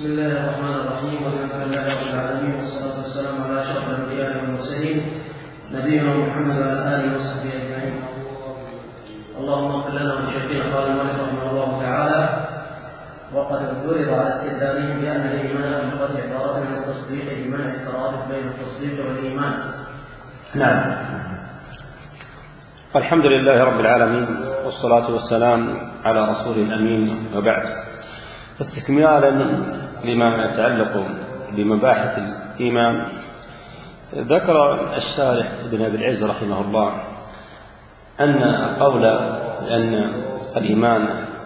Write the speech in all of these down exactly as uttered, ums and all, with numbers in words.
بسم الله الرحمن الرحيم، والحمد لله رب العالمين، والصلاة والسلام على أشرف الأنبياء والمرسلين نبينا محمد وعلى آله وصحبه أجمعين. اللهم اغفر لنا ولشيخنا قال المؤلف رحمه الله تعالى: وقد اعترض على استدلالهم بأن الإيمان بلغة عبارة عن التصديق بمنع الترادف بين التصديق والإيمان. نعم. الحمد لله رب العالمين، والصلاة والسلام على رسول الأمين، وبعد. استكمالا لما يتعلق بمباحث الإيمان، ذكر الشارح ابن أبي العز رحمه الله أن قول أن الإيمان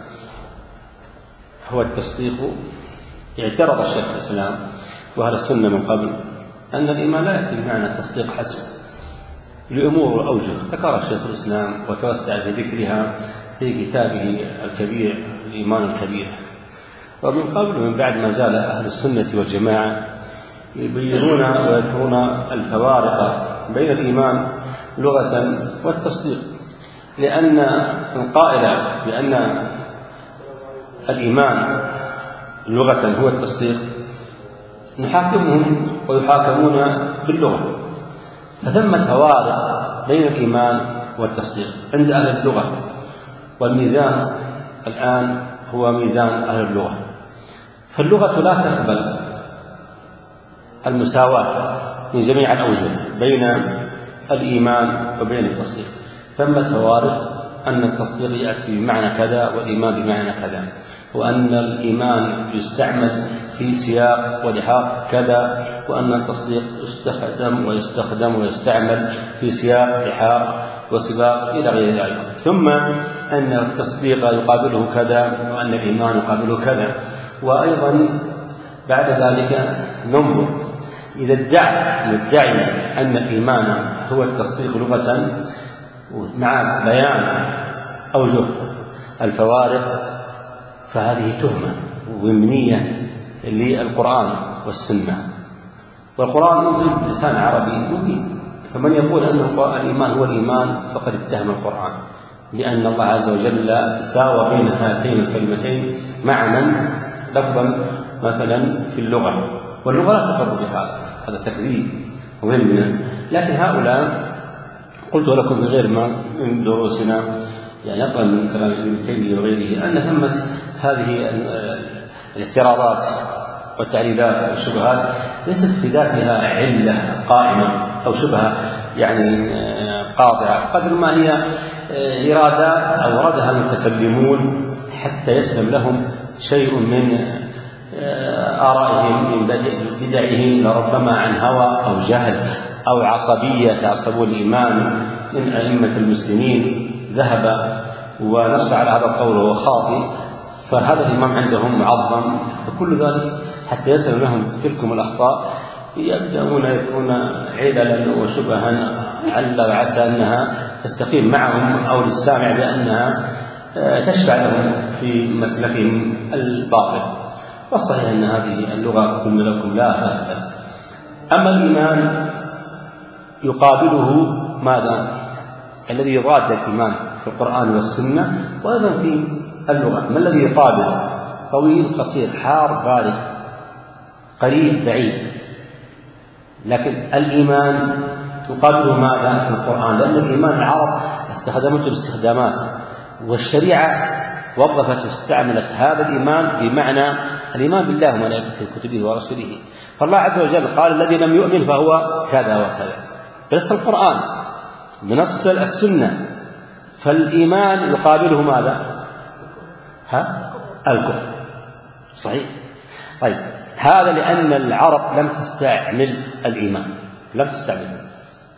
هو التصديق، اعترض شيخ الإسلام وأهل السنة من قبل أن الإيمان لا يأتي بمعنى التصديق حسب، لأمور وأوجه ذكر شيخ الإسلام وتوسع في ذكرها في كتابه الكبير الإيمان الكبير. ومن قبل ومن بعد ما زال أهل السنة والجماعة يبينون ويذكرون الفوارق بين الإيمان لغة والتصديق، لأن القائل بأن الإيمان لغة هو التصديق نحاكمهم ويحاكمون باللغة، فثمة فوارق بين الإيمان والتصديق عند أهل اللغة، والميزان الآن هو ميزان أهل اللغة. فاللغة لا تقبل المساواة من جميع الأوجه بين الإيمان وبين التصديق، ثمة فوارق، أن التصديق يأتي بمعنى كذا والإيمان بمعنى كذا، وأن الإيمان يستعمل في سياق ولحاق كذا، وأن التصديق يستخدم ويستخدم ويستعمل في سياق لحاق وسباق إلى غير ذلك، ثم أن التصديق يقابله كذا وأن الإيمان يقابله كذا. وأيضا بعد ذلك ننظر إذا ادعى يدعي أن الإيمان هو التصديق لغة مع بيان أوجه الفوارق، فهذه تهمة ضمنية للقرآن والسنة، والقرآن ينزل بلسان عربي مبين، فمن يقول أن الإيمان هو الإيمان فقد اتهم القرآن، لأن الله عز وجل ساوى بين هاتين الكلمتين معنى لفظا مثلا في اللغة، واللغة لا تقر بهذا، هذا تكذيب مهم. لكن هؤلاء قلت لكم بغير ما من دروسنا، يعني أقل من كلام ابن تيمية وغيره، أن ثمة هذه الاعتراضات والتعليلات والشبهات ليست في ذاتها علة قائمة أو شبهة يعني قاطعة، قدر ما هي إرادات أوردها المتكلمون حتى يسلم لهم شيء من آرائهم من بدعهم، لربما عن هوى أو جهل أو عصبية تعصبوا الإيمان من أئمة المسلمين ذهب ونص على هذا القول وهو خاطئ، فهذا الإمام عندهم معظم، فكل ذلك حتى يسلم لهم تلكم الأخطاء يبدأون يكون عللا وشبها عل وعسى أنها تستقيم معهم أو للسامع بأنها تشفع لهم في مسلكهم الباطل. والصحيح أن هذه اللغة قلنا لكم لا تقبل. أما الإيمان يقابله ماذا؟ الذي يضاد الإيمان في القرآن والسنة وأيضا في اللغة. ما الذي يقابل؟ طويل قصير، حار بارد، قريب بعيد. لكن الإيمان يقابله ماذا في القرآن؟ لأن الإيمان العرب استخدمته باستخدامات، والشريعة وظفت واستعملت هذا الإيمان بمعنى الإيمان بالله وملائكته وكتبه ورسله. فالله عز وجل قال الذي لم يؤمن فهو كذا وكذا بنص القرآن بنص السنة، فالإيمان يقابله ماذا؟ ها؟ الكفر. صحيح. طيب، هذا لأن العرب لم تستعمل الإيمان، لم تستعمله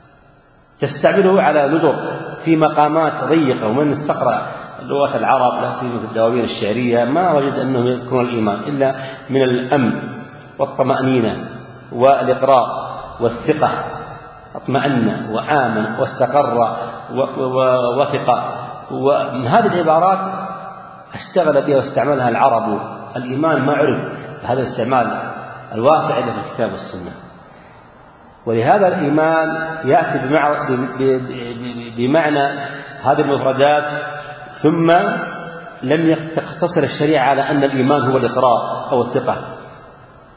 تستعمله على ندر في مقامات ضيقة، ومن استقرأ لغة العرب لا سيما في الدواوين الشعرية ما وجد أنهم يذكرون الإيمان إلا من الأمن والطمأنينة والإقرار والثقة، اطمأن وآمن واستقر ووثق، وهذه العبارات اشتغل بها واستعملها العرب. الإيمان ما عرف هذا الاستعمال الواسع إلا في الكتاب والسنة، ولهذا الإيمان يأتي بمعنى هذه المفردات، ثم لم تقتصر الشريعة على أن الإيمان هو الإقرار أو الثقة،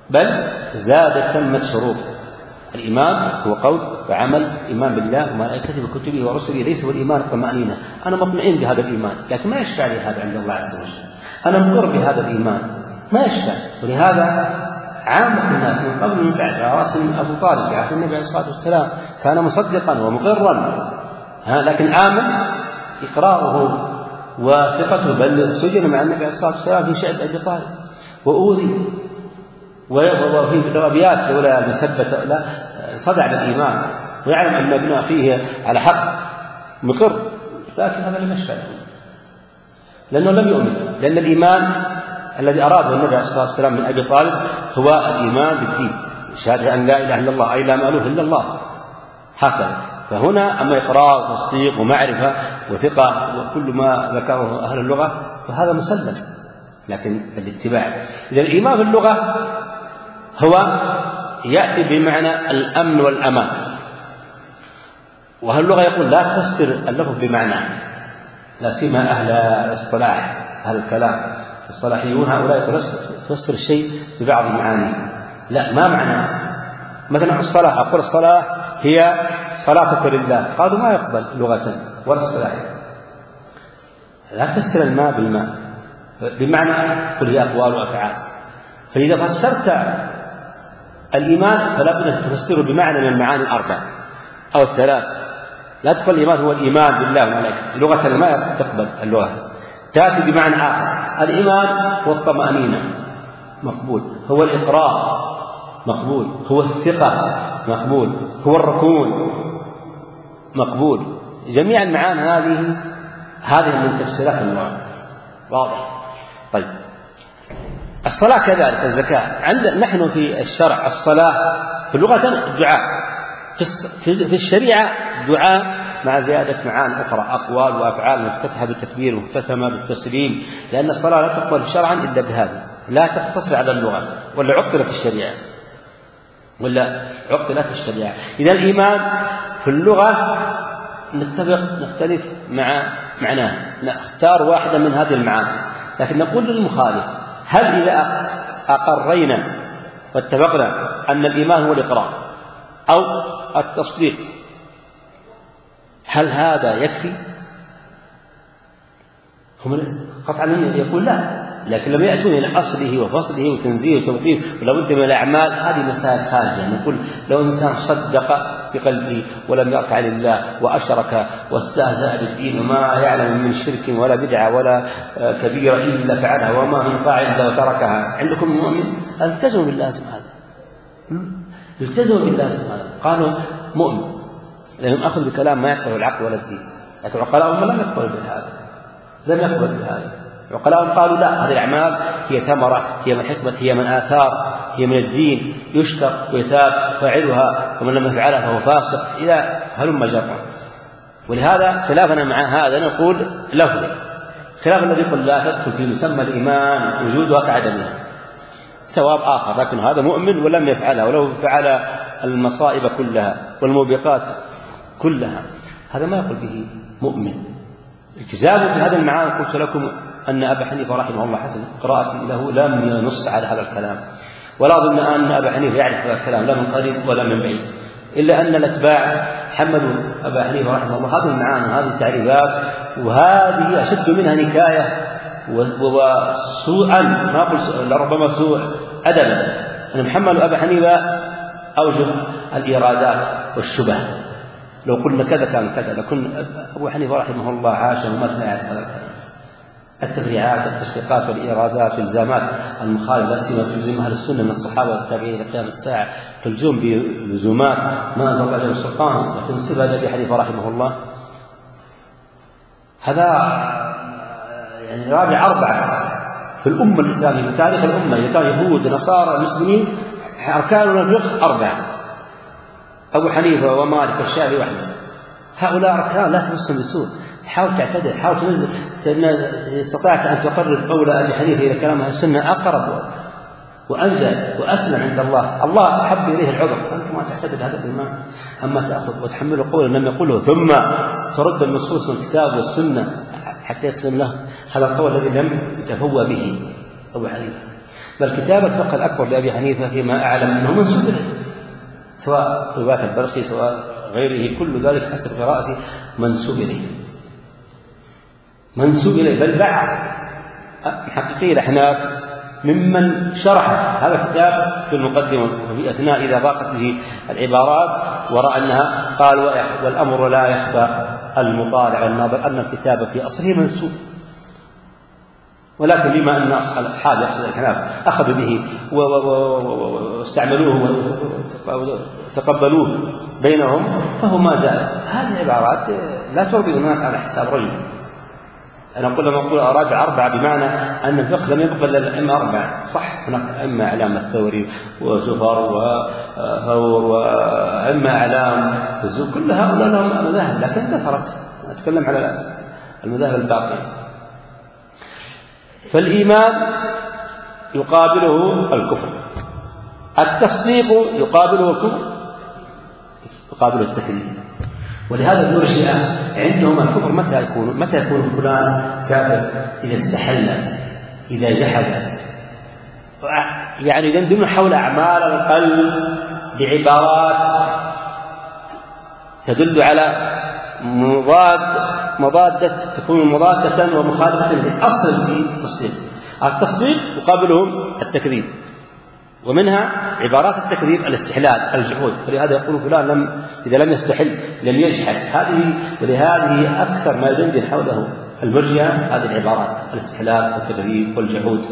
بل زاد ثمة شروط. الإيمان هو قول وعمل، إيمان بالله وملائكته وكتبه ورسله، ليس هو الإيمان الطمأنينة. أنا مطمئن بهذا الإيمان لكن ما يشفع لي هذا عند الله عز وجل، أنا مقر بهذا الإيمان ما يشفع. ولهذا عامة الناس من قبل ومن بعد، عاصم أبو طالب يعرف النبي عليه الصلاة والسلام كان مصدقا ومقرا، لكن آمن إقراره وثقته، بل سجن مع النبي عليه الصلاة والسلام في شعب أبي طالب وأوذي وفي ضربيات لولا المثبت لا صدع بالإيمان ويعلم أن ابن أخيه على حق مقر، لكن هذا لم يشفع لأنه لم يؤمن. لأن الإيمان الذي أراده النبي عليه الصلاة والسلام من أبي طالب هو الإيمان بالدين، شهادة أن لا إله إلا الله أي لا مألوه إلا الله، هكذا. فهنا أما إقرار وتصديق ومعرفة وثقة وكل ما ذكره أهل اللغة فهذا مسلم، لكن الاتباع. إذا الإيمان في اللغة هو يأتي بمعنى الأمن والأمان، وأهل اللغة يقول لا تفسر اللفظ بمعنى، لا سيما أهل الاصطلاح أهل الكلام الصلاحيون هؤلاء تفسر الشيء ببعض معانيه. لا، ما معنى مثلا الصلاة، أقول الصلاة هي صلاتك لله، قالوا ما يقبل لغة ولا اصطلاح. لا تفسر الماء بالماء بمعنى قل هي أقوال وأفعال. فإذا فسرت الإيمان فلا بد أن تفسره بمعنى من المعاني الأربع أو الثلاث. لا تقول الإيمان هو الإيمان بالله وملائكته، لغة ما تقبل اللغة، تأتي بمعنى آخر. الإيمان هو الطمأنينة مقبول، هو الإقرار مقبول، هو الثقة مقبول، هو الركون مقبول. جميع المعاني هذه هذه من تفسيرات اللغة، واضح؟ طيب الصلاة كذلك، الزكاة. عندنا نحن في الشرع الصلاة في اللغة دعاء، في الشريعة دعاء مع زيادة معاني أخرى، أقوال وأفعال مفتتحة بالتكبير مختتمة بالتسليم، لأن الصلاة لا تقبل شرعا إلا بهذا، لا تقتصر على اللغة ولا عقلت في الشريعة ولا عقلت في الشريعة. إذا الإيمان في اللغة نتفق نختلف مع معناه، نختار واحدة من هذه المعاني، لكن نقول للمخالف هل إذا أقرينا واتفقنا أن الإيمان هو الإقرار أو التصديق هل هذا يكفي؟ هم قطعا يقول لا، لكن لما يأتون إلى أصله وفصله وتنزيه وتوقيف ولا بد من الأعمال هذه مسائل خارجة. نقول لو إنسان صدق بقلبه ولم يركع لله وأشرك واستهزأ بالدين وما يعلم من شرك ولا بدعة ولا كبيرة إلا فعلها وما من فاعل إلا وتركها، عندكم مؤمن؟ التزموا باللازم هذا، التزموا باللازم هذا. قالوا مؤمن لأنهم أخذوا بكلام ما يقبل العقل ولا الدين، لكن عقلاؤهم لم يقبلوا بهذا، لم يقبلوا بهذا. عقلاؤهم قالوا لا، هذه الأعمال هي ثمرة، هي من حكمة، هي من آثار، هي من الدين، يشكر ويثاب فاعلها ومن لم يفعلها فهو فاسق إلى هلم جرا. ولهذا خلافنا مع هذا نقول لفظ خلاف الذي يقول لا تدخل في مسمى الإيمان وجودها كعدمها، ثواب آخر، لكن هذا مؤمن ولم يفعلها ولو فعل المصائب كلها والموبقات كلها، هذا ما يقول به مؤمن. التزامه بهذا المعاني قلت لكم أن أبا حنيفة رحمه الله حسن قراءتي له لم ينص على هذا الكلام، ولا أظن أن أبا حنيفة يعرف هذا الكلام لا من قريب ولا من بعيد، إلا أن الأتباع حملوا أبا حنيفة رحمه الله هذه المعاني هذه التعريفات، وهذه أشد منها نكاية وسوءا، ما أقول لربما سوء أدبا، أن حملوا أبا حنيفة أوجه الإيرادات والشبه. لو قلنا كذا كان كذا لكن أبو حنيفة رحمه الله عاش ومات لا يعرف هذا الكلام. التفريعات التشقيقات والإيرادات والإلزامات المخالفة لا سيما تلزم أهل السنة من الصحابة والتابعين إلى قيام الساعة، تلزم بلزومات ما أنزل عليهم السلطان وتنسبها لأبي حنيفة رحمه الله. هذا يعني رابع أربعة في الأمة الإسلامية في تاريخ الأمة، إذا كان يهود نصارى المسلمين أركان الفقه أربعة، أبو حنيفة ومالك والشافعي وأحمد، هؤلاء أركان لا تمسهم بسوء. حاول تعتدل، حاول تنزل، استطعت أن تقرر قول أبي حنيفة إلى كلام أهل السنة أقرب وأنجل وأسلم عند الله، الله أحب إليه العذر. أنت ما تعتدل هذا الإمام، أما تأخذ وتحمله قولا لم يقوله ثم ترد النصوص من الكتاب والسنة حتى يسلم له هذا القول الذي لم يتفوى به أبو حنيفة. بل كتاب الفقه الأكبر لأبي حنيفة فيما أعلم أنه منسوب إليه، سواء رواية البرقي سواء غيره، كل ذلك حسب قراءتي منسوب إليه منسوب إليه بل بعض محققي الأحناف ممن شرح هذا الكتاب في المقدمة وفي أثناء إذا ضاقت به العبارات ورأى أنها قال والأمر لا يخفى المطالع والناظر أن الكتاب في أصله منسوب، ولكن بما أن الأصحاب يحصل الأحناف أخذوا به واستعملوه وتقبلوه بينهم فهو ما زال. هذه العبارات لا ترضي الناس على حساب رجل. أنا أقول لما أقول أراجع أربعة بمعنى أن الفقه لم يبقى إلا الأئمة أربعة، صح هناك أئمة أعلام الثوري وزفر وثور وأئمة أعلام الزو، كل هؤلاء لهم مذاهب لكن كثرت. أتكلم على المذاهب الباقية. فالإيمان يقابله الكفر، التصديق يقابله الكفر يقابله التكذيب. ولهذا المرجئة عندهم الكفر متى يكون متى يكون فلان كافر؟ إذا استحل، إذا جحد، يعني يدندن حول أعمال القلب بعبارات تدل على مضاد مضادة تكون مضادة ومخالفة للأصل في التصديق. التصديق يقابلهم التكذيب، ومنها عبارات التكذيب الاستحلال الجحود. ولهذا يقول فلان لم إذا لم يستحل لم يجحد. هذه ولهذه أكثر ما يدندن حوله المرجئة هذه العبارات الاستحلال والتكذيب والجحود.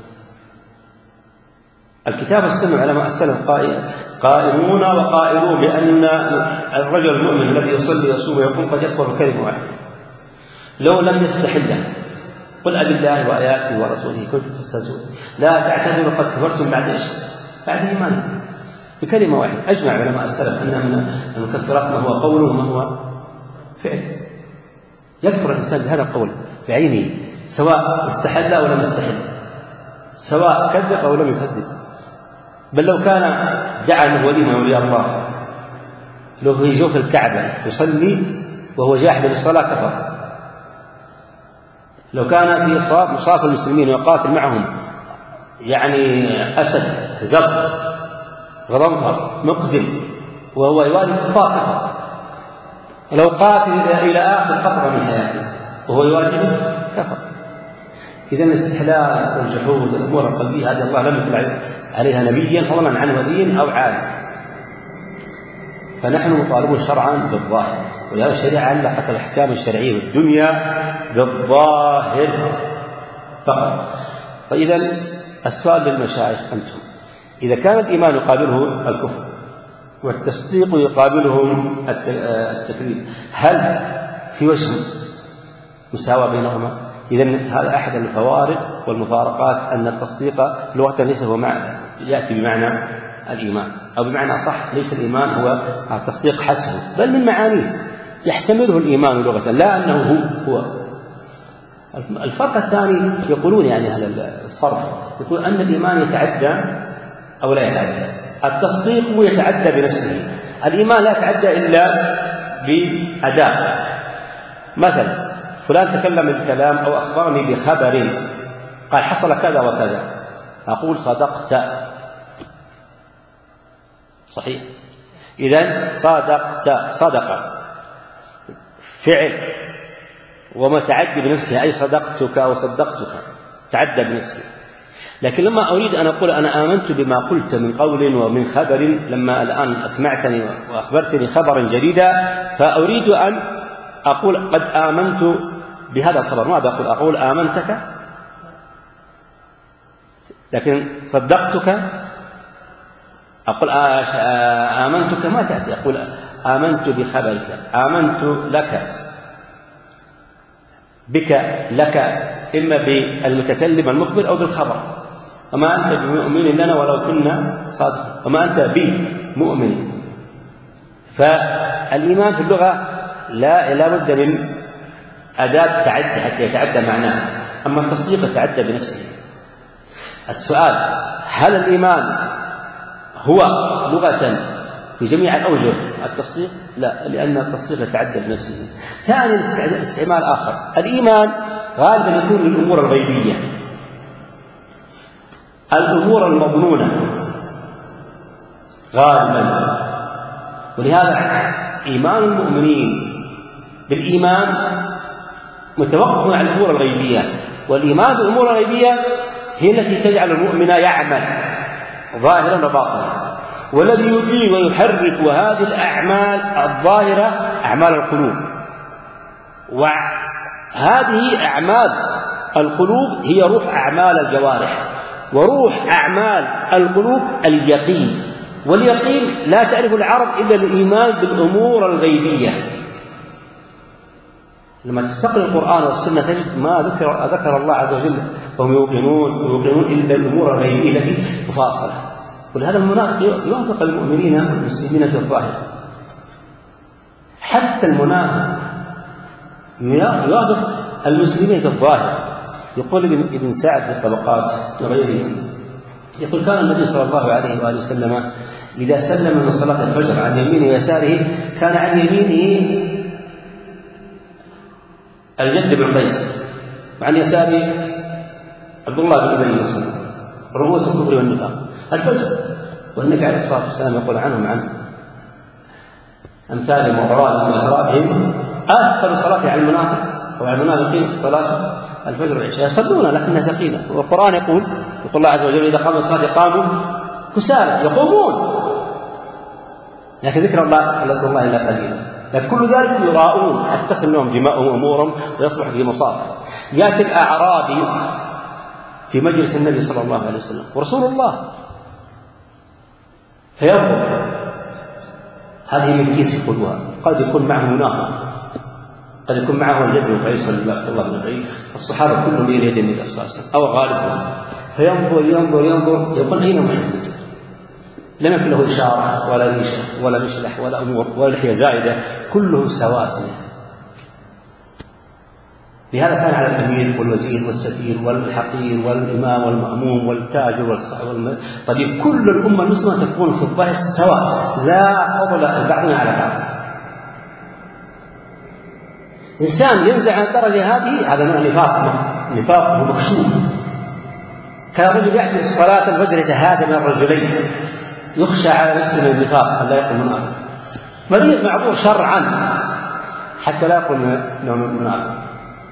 الكتاب والسنة علماء السلف قائمون وقائلون بأن الرجل المؤمن الذي يصلي ويصوم ويقوم قد يكفر بكلمة واحدة لو لم يستحله. قل أبي الله وآياته ورسوله كنتم تستهزئون لا تعتذروا قد كفرتم بعد إيش؟ بعد إيمانكم. بكلمة واحدة أجمع علماء السلف أن من المكفرات ما هو قول وما هو فعل. يكفر الإنسان بهذا القول بعينه سواء استحل أو لم يستحل، سواء كذب أو لم يكذب. بل لو كان دعا من ولي من أولياء الله، لو في جوف الكعبة يصلي وهو جاحد للصلاة كفر. لو كان في إصاب مصاف المسلمين ويقاتل معهم يعني أسد زر غضنفر مقدم وهو يوالي الكفار كفر. لو قاتل إلى آخر قطرة من حياته وهو يواجه كفر. إذن الاستحلال والجحود والأمور القلبية هذه الله لم يطلع عليها نبيا فضلا عن ولي أو عالم. فنحن مطالبون شرعا بالظاهر، ولهذا الشريعة علقت الأحكام الشرعية والدنيا بالظاهر فقط. فإذا السؤال للمشايخ أنتم، إذا كان الإيمان يقابله الكفر والتصديق يقابلهم التكذيب، هل في وجه مساواة بينهما؟ إذن هذا أحد الفوارق والمفارقات أن التصديق لغة ليس هو معنى يأتي بمعنى الإيمان، أو بمعنى صح ليس الإيمان هو التصديق حسبه، بل من معانيه يحتمله الإيمان لغة، لا أنه هو هو. الفرق الثاني يقولون يعني هذا الصرف يقول أن الإيمان يتعدى أو لا يتعدى. التصديق يتعدى بنفسه، الإيمان لا يتعدى إلا بأداء. مثلا فلان تكلم الكلام أو أخبرني بخبر قال حصل كذا وكذا، أقول صدقت، صحيح. إذن صدقت صدق فعل ومتعدي بنفسه، أي صدقتك أو صدقتك تعدى بنفسه. لكن لما أريد أن أقول أنا آمنت بما قلت من قول ومن خبر، لما الآن أسمعتني وأخبرتني خبرا جديدا فأريد أن أقول قد آمنت بهذا الخبر، ماذا أقول؟ أقول آمنتك، لكن صدقتك أقول آمنتك ما تأتي، أقول آمنت بخبرك، آمنت لك، بك لك، إما بالمتكلم المخبر أو بالخبر. وما أنت بمؤمن لنا ولو كنا صادقين، وما أنت بمؤمن. فالإيمان في اللغة لا لا بد من أداة تعدى حتى يتعدى معناه، أما التصديق يتعدى بنفسه. السؤال هل الإيمان هو لغة بجميع الأوجه التصديق؟ لا، لأن التصديق يتعدى بنفسه. ثاني استعمال آخر، الإيمان غالبا يكون للأمور الغيبية، الأمور المظنونة غالبا. ولهذا إيمان المؤمنين بالإيمان متوقف على الأمور الغيبية، والإيمان بالأمور الغيبية هي التي تجعل المؤمن يعمل ظاهرا وباطنا، والذي يبين ويحرك هذه الأعمال الظاهرة أعمال القلوب. وهذه أعمال القلوب هي روح أعمال الجوارح، وروح أعمال القلوب اليقين. واليقين لا تعرف العرب إلا الإيمان بالأمور الغيبية. لما تستقرأ القرآن والسنة تجد ما ذكر, ذكر الله عز وجل وهم يوقنون يوقنون إلا الأمور الغيبية التي تفاصل. ولهذا المنافق يوافق المؤمنين المسلمين في الظاهر، حتى المنافق يوافق المسلمين في الظاهر. يقول ابن سعد في الطبقات وغيره، يقول كان النبي صلى الله عليه وآله وسلم إذا سلم من صلاة الفجر عن يمينه ويساره كان عن يمينه الجد بن قيس وعن يساره عبد الله بن أبي بن سلول، رؤوس الكفر والنفاق الفجر. والنبي عليه الصلاة والسلام يقول عنهم عن أمثالهم وقرائهم وأترابهم أثقل صلاة على المنافق وعلى المنافقين صلاة الفجر والعشاء، يصلون لكنها ثقيلة. والقرآن يقول يقول الله عز وجل إذا قاموا الصلاة قاموا كسالى يقومون، لكن ذكر الله ذكر الله إلا قليلا. لكن كل ذلك يراؤون حتى تصل لهم دماؤهم وأمورهم ويصبح في مصاف. يأتي الأعرابي في مجلس النبي صلى الله عليه وسلم ورسول الله فينظر، هذه من كيس يقولها، قد يكون معه منافق، قد يكون معه الجد بن قيس ولا الله بن أبي، الصحابة كلهم بين يدي النبي صلى الله عليه وسلم أو غالبهم، فينظر ينظر ينظر يقول أين محمد؟ لم يكن له إشارة ولا ريشة ولا مشلح ولا أمور ولا لحية زائدة، كلهم سواسية. لهذا كان على الأمير والوزير والسفير والحقير والإمام والمأموم والتاجر والطبيب كل الأمة المسلمة تكون في الظاهر سواء، لا فضل بعضنا على بعض. إنسان ينزع عن الدرجة هذه هذا من النفاق، نفاقه مكشوف. كان الرجل يأتي صلاة الفجر يتهادى من الرجلين يخشى على نفسه من النفاق أن لا يقوم منافق، مريض معذور شرعا حتى لا يقوم منافق.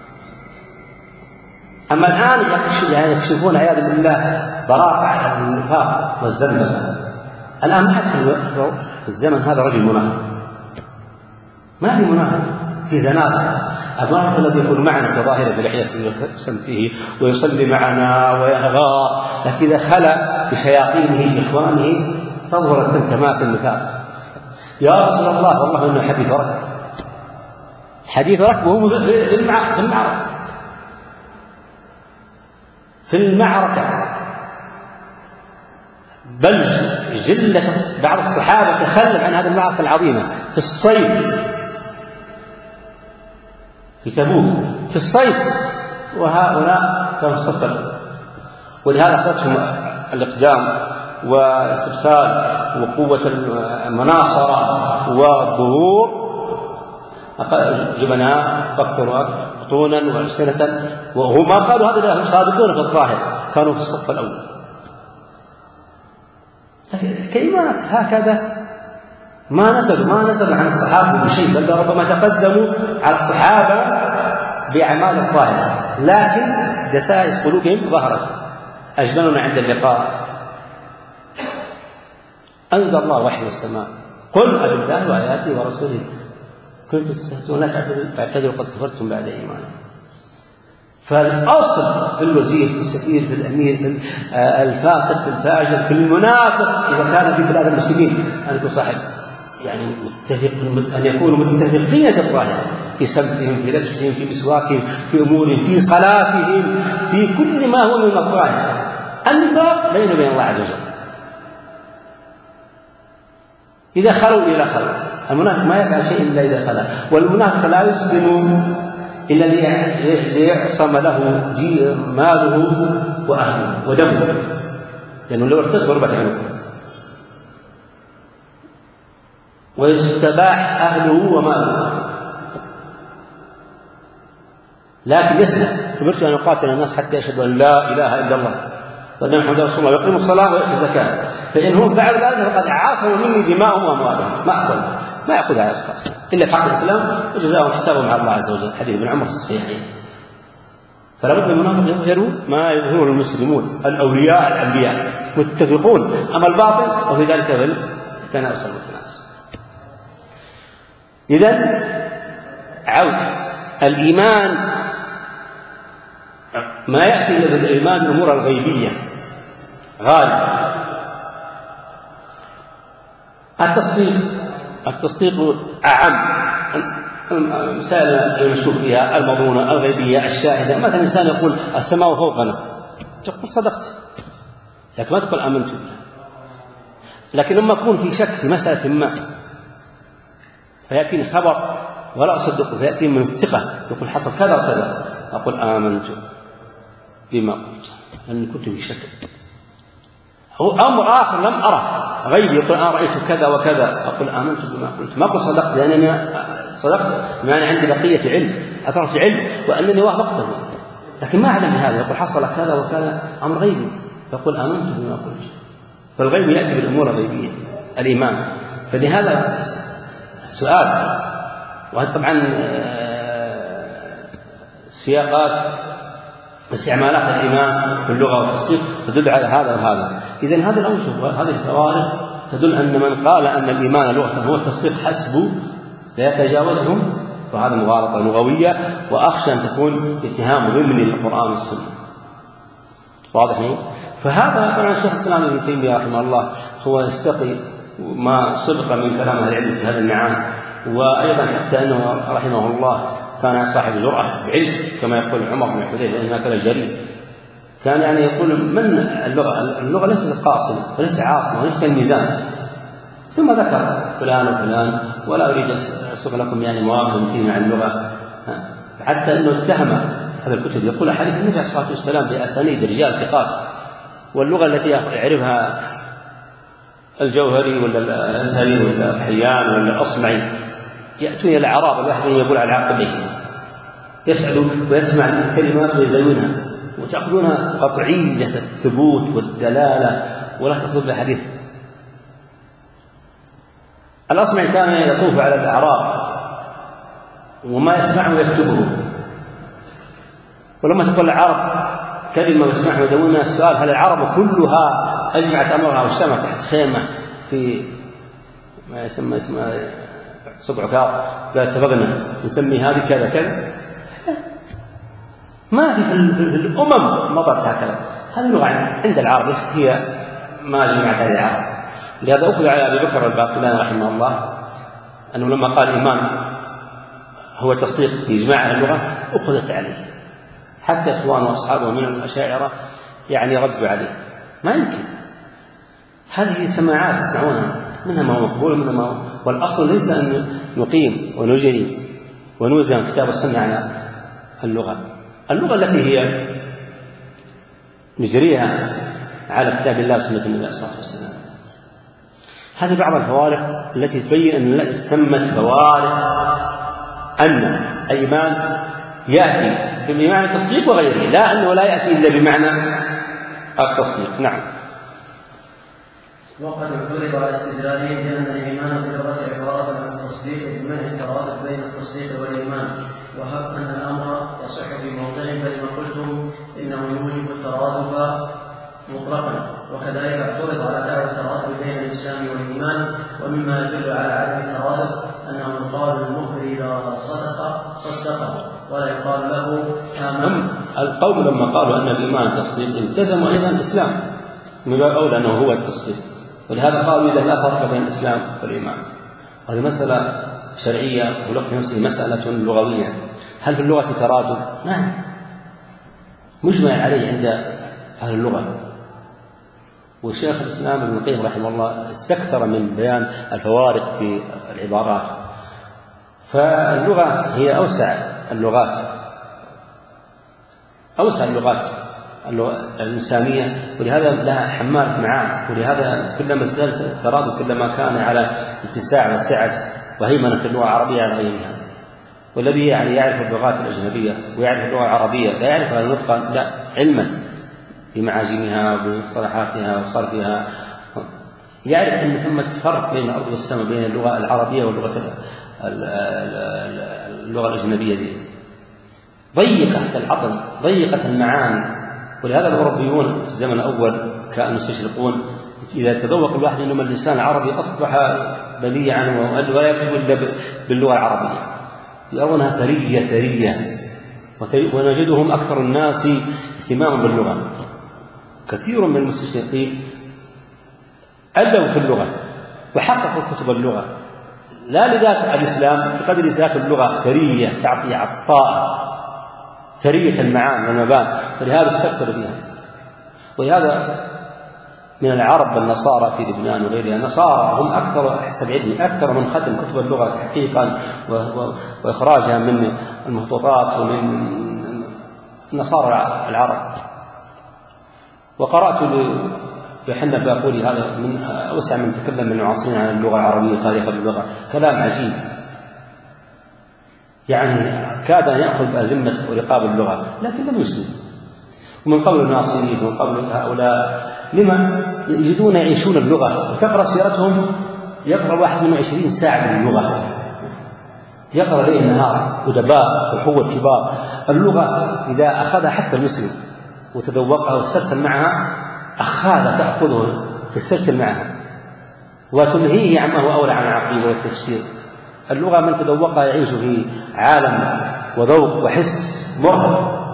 أما الآن يكشفون عياذا بالله براءة النفاق والزندقة. الآن ما في الزمن هذا رجل منافق، ما في منافق، في زنادقة. المنافق الذي يكون معنا في ظاهره بلحيته وسمته ويصلي معنا ويغار، لكن إذا خلى بشياطينه بإخوانه تظهر التمتمات النفاق. يا رسول الله والله إنه حديث ركب، حديث ركب وهو في المعركة في المعركة بل جلة بعض الصحابة تخلف عن هذه المعركة العظيمة في الصيف في تبوك في الصيف، وهؤلاء كانوا في السفر. ولهذا أخذتهم الإقدام والاستبسال وقوة المناصرة والظهور، جبناء أكثر بطونا وألسنة، وهم ما قالوا هذا هم صادقون في الظاهر، كانوا في الصف الأول. كلمات هكذا ما نزلوا ما نزلوا عن الصحابة بشيء، بل ربما تقدموا على الصحابة بأعمال الظاهرة، لكن دسائس قلوبهم ظهرت. أجملنا عند اللقاء أنزل الله وحي السماء قل أبالله وآياته ورسوله كنتم تستهزئون فاعتذروا قد كفرتم بعد إيمانكم. فالأصل في الوزير في السفير في الأمير في الفاسق في الفاجر في المنافق إذا كان في بلاد المسلمين أن يكون صاحب يعني متفق، أن يكونوا متفقين في الظاهر في سمتهم في لبسهم في مسواكهم في أمورهم في صلاتهم في كل ما هو من الظاهر. النفاق بينه وبين الله عز وجل إذا خلوا إلى خلوا. المنافق ما يفعل شيء إلا إذا خلا، والمنافق لا يسلم إلا ليعصم له ماله وأهله ودمه، لأنه لو ارتد ضربت عنه، ويستباح أهله وماله، لكن يسلم. أمرت أن أقاتل الناس حتى يشهدوا أن لا إله إلا الله قد محمد رسول الله يقيم الصلاة ويؤتي الزكاة، فإن هم بعد ذلك فقد عاصموا مني دماءهم وأموالهم ما أقبل ما يأخذ على الأشخاص إلا بحق الإسلام وجزاهم حسابهم على الله عز وجل. حديث ابن عمر في الصحيحين. فلا بد المنافق يظهروا ما يظهره المسلمون الأولياء الأنبياء متفقون، أما الباطل وفي ذلك فالتناسل والتناسل. إذن عود الإيمان ما يأتي إلى الإيمان بالأمور الغيبية غالبا. التصديق التصديق أعم المسائل اللي نشوف فيها المضمونة الغيبية الشاهدة. مثلا إنسان يقول السماء فوقنا تقول صدقت، لكن ما تقول آمنت بها. لكن لما أكون في شك في مسألة ما فيأتيني خبر ولا أصدقه فيأتيني من الثقة يقول حصل كذا وكذا أقول آمنت بما قلت أني كنت في شك. أمر آخر لم أره غيبي يقول أنا رأيت كذا وكذا أقول آمنت بما قلت، ما أقول صدقت لأنني صدقت لأن عندي بقية علم أثرت علم وأنني وافقته، لكن ما أعلم بهذا يقول حصل كذا وكذا أمر غيبي يقول آمنت بما قلت. فالغيب يأتي بالأمور الغيبية الإيمان. فلهذا السؤال، وهذا طبعا سياقات استعمالات الإيمان في اللغة والتصديق تدل على هذا وهذا. إذن هذه الأوجه وهذه الفوارق تدل أن من قال أن الإيمان لغة هو التصديق حسب لا يتجاوزهم، وهذا مغالطة لغوية، وأخشى أن تكون اتهام ضمني للقرآن والسنة. واضح لي؟ فهذا طبعا الشيخ الإسلام ابن تيمية رحمه الله هو يستقي ما سبق من كلام أهل العلم في هذا المعاني، وأيضا حتى أنه رحمه الله كان صاحب جرأة بعلم كما يقول عمر بن حذيفة إنها كان جريء. كان يعني يقول من اللغة اللغة ليست قاصمة وليس عاصمة وليس الميزان، ثم ذكر فلان وفلان، ولا أريد أسوق لكم يعني مواقف مثيرة عن اللغة، حتى أنه اتهم هذا الكتب يقول حديث النبي عليه الصلاة والسلام بأسانيد رجال ثقات، واللغة التي يعرفها الجوهري ولا الأزهري ولا الحيان ولا الأصمعي يأتون إلى الأعراب الواحد يقول على عقبه يسأل ويسمع الكلمات ويزينها وتأخذونها قطعية الثبوت والدلالة ولا تأخذ بحديث. الأصمعي كان يطوف على الأعراب وما يسمعه يكتبه، ولما تقول العرب كلمة ويسمعه ويدونها السؤال هل العرب كلها أجمعت أمرها والشام تحت خيمة في ما يسمى اسمه سبع كار لا اتفقنا نسمي هذه كذا كذا؟ ما في الأمم مضت هكذا. هذه اللغة عند العرب هي ما جمعت على العرب. لهذا أخذ على أبي بكر الباقلاني رحمه الله أنه لما قال إيمان هو تصديق بإجماع اللغة أخذت عليه، حتى إخوان وأصحابه من الأشاعرة يعني ردوا عليه. ما يمكن، هذه سماعات تسمعونها منها ما هو مقبول ومنها ما هو، والأصل ليس أن نقيم ونجري ونوزن كتاب السنة على اللغة. اللغة التي هي نجريها على كتاب الله وسنة النبي صلى الله عليه وسلم. هذه بعض الفوارق التي تبين أن ثمة فوارق أن الإيمان يأتي بمعنى التصديق وغيره، لا أنه لا يأتي إلا بمعنى التصديق. نعم. وقد اعترض على استدلالهم بأن الإيمان باللغة عبارة عن التصديق بمنع الترادف بين التصديق والإيمان، وهب أن الأمر يصح في موضع فلما قلتم إنه يوجب الترادف مطلقا. وكذلك اعترض على دعوى الترادف بين الإسلام والإيمان، ومما يدل على عدم الترادف أنه يقال للمخبر إذا صدق صدق ولا يقال له آمن. القوم لما قالوا أن الإيمان تصديق التزموا أيضا الإسلام من باب أولى أنه هو التصديق، ولهذا قالوا إذا لا فرق بين الإسلام والإيمان. هذه مسألة شرعية ولقي نفسه مسألة لغوية. هل في اللغة ترادف؟ نعم، مجمع عليه عند أهل اللغة. والشيخ الإسلام ابن القيم رحمه الله استكثر من بيان الفوارق في العبارات. فاللغة هي أوسع اللغات أوسع اللغات الإنسانية، ولهذا لها حمالة معاني، ولهذا كلما ازداد الترادف كلما كان على اتساع وسعة وهيمنة في اللغة العربية على غيرها. والذي يعني يعرف اللغات الأجنبية ويعرف اللغة العربية لا يعرف نطقا لا علما بمعاجمها وبمصطلحاتها وصرفها، يعرف أن ثمة فرق بين الأرض والسماء، بين اللغة العربية واللغة اللغة الأجنبية دي، ضيقة العقل، ضيقة المعاني. ولهذا الأوروبيون في الزمن الأول كانوا يستشرقون إذا تذوق الواحد منهم اللسان العربي أصبح بديعا ولا يكتب إلا باللغة العربية، يرونها ثرية ثرية، ونجدهم أكثر الناس اهتماما باللغة. كثير من المستشرقين أدوا في اللغة وحققوا كتب اللغة، لا لذات الإسلام بقدر ذات اللغة ثرية تعطي عطاء ثرية المعاني والمباني، فلهذا استرسلوا بها. ولهذا من العرب النصارى في لبنان وغيرها، النصارى هم أكثر حسب علمي أكثر من ختم كتب اللغة تحقيقا وإخراجها من المخطوطات ومن النصارى العرب. وقرأت يوحنا الباقوري، هذا من أوسع من تكلم من المعاصرين عن اللغة العربية تاريخ اللغة، كلام عجيب، يعني كاد أن يأخذ بأزمة ورقاب اللغة لكن لم يسلم. ومن قبل الناصرين ومن قبل هؤلاء لما يجدون يعيشون اللغة، وتقرأ سيرتهم يقرأ واحد من عشرين ساعة من اللغة، يقرأ ليل نهار، أدباء وحوة كبار. اللغة إذا أخذها حتى المسلم وتذوقها واسترسل معها، أخاذ تأخذه تسترسل معها وتلهيه عما هو أولى عن العقيدة والتفسير. اللغة من تذوقها يعيش في عالم وذوق وحس مرهق.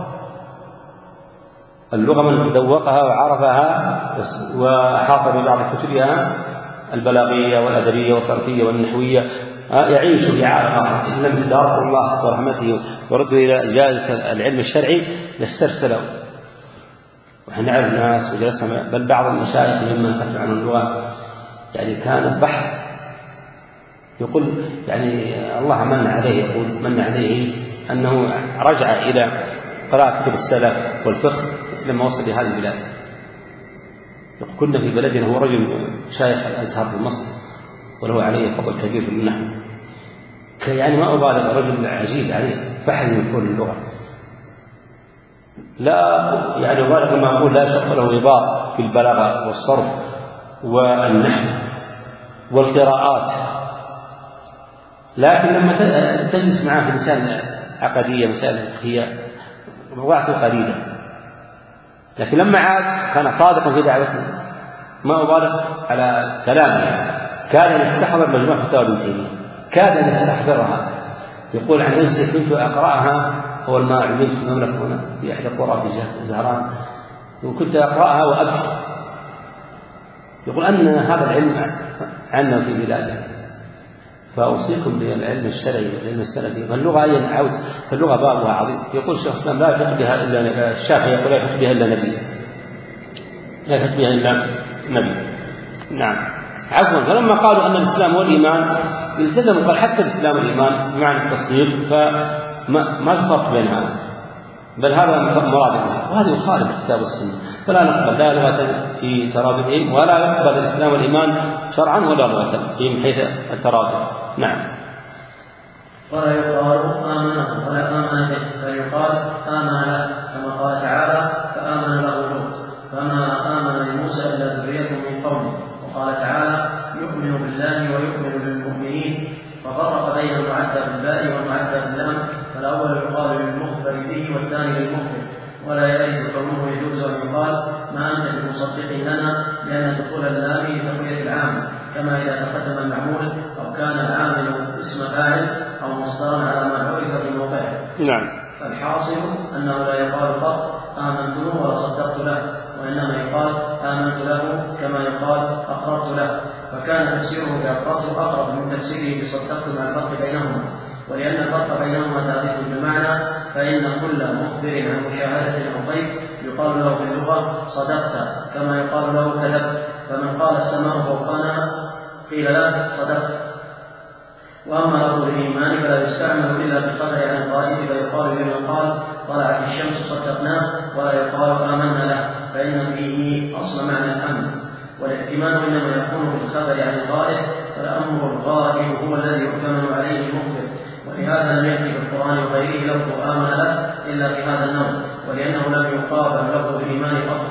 اللغة من تذوقها وعرفها وحاط ببعض كتبها البلاغية والأدبية والصرفية والنحوية يعيش في عالم آخر. إن لم يدارك الله ورحمته ورده إلى جالس العلم الشرعي لاسترسلوا. ونحن نعرف الناس وجلسنا، بل بعض المشايخ ممن خلف عن اللغة يعني كان بحر، يقول يعني الله من عليه، يقول من عليه أنه رجع إلى قراءة كتب السلف والفقه لما وصل لهذه البلاد. كنا في بلدنا، هو رجل شايخ الأزهر في مصر وله عليه فضل كبير في النحو، يعني ما أبالغ، رجل عجيب عليه بحر من كل اللغة، لا يعني أبالغ لما أقول لا شق له غبار في البلاغة والصرف والنحو والقراءات. لكن لما تجلس معه في مسائل عقدية مسائل فقهية وقعته قليلة، لكن لما عاد كان صادقا في دعوته، ما أبالغ على كلامه، كاد أن يستحضر مجموعة فتاوى ابن تيمية، كاد أن يستحضرها. يقول عن نفسه كنت أقرأها أول ما علمت في المملكة هنا في إحدى القرى في جهة الزهران، وكنت أقرأها وأبكي. يقول أن هذا العلم عنا في بلاده، فأوصيكم بالعلم الشرعي والعلم السلفي. فاللغة أي عود، فاللغة بابها عظيم. يقول الشيخ الإسلام لا يفت بها إلا الشافعي، يقول لا يفت بها إلا نبي، لا يفت بها إلا نبي. نعم عفوا. فلما قالوا أن الإسلام والإيمان التزموا، قال حتى الإسلام والإيمان بمعنى التصديق، فما ما الفرق بين هذا، بل هذا مراد الله، وهذا يخالف الكتاب والسنة. فلا نقبل لا لغة في ترادفهم، ولا نقبل الإسلام والإيمان شرعا ولا لغة من حيث الترادف. نعم. ولا يقال آمن ولا آمن به، بل يقال آمن له، كما قال تعالى فآمن له لوط، فما آمن لموسى إلا ذرية من قومه. وقال تعالى يؤمن بالله ويؤمن بالمؤمنين، ففرق بين المعدى بالباء والمعدى باللام، فالأول يقال للمخبر به والثاني للمخبر، ولا يرد كونه يجوز أن يقال ما أنت بمصدق لنا، لأن دخول اللام لتقوية العامل، كما إذا تقدم المعمول أو كان العامل اسم فاعل أو مصدرا على ما عرف في موقعه. نعم. فالحاصل أنه لا يقال قط آمنت ولا صدقت له، وإنما يقال آمنت له كما يقال أقررت له، فكان تفسيره بأقررت أقرب من تفسيره بصدقت مع الفرق بينهما. ولأن الفرق بينهما ثابت بالمعنى، فإن كل مخبر عن مشاهدة أو غيب يقال له في اللغة صدقت، كما يقال له كذبت. فمن قال السماء فوقنا قيل له صدقت. وأما لفظ الإيمان فلا يستعمل إلا بخبر عن الغائب، فيقال لمن قال طلعت الشمس صدقناه، ولا يقال آمنا له، فإن فيه أصل معنى الأمن. والاحتمال إنما يكون بالخبر عن الغائب، فالأمر الغائب هو الذي يؤتمن عليه المخبر. ولهذا لم يأتي في القرآن وغيره لفظ آمن له إلا بهذا النوع، ولأنه لم يقابل لفظ الإيمان قط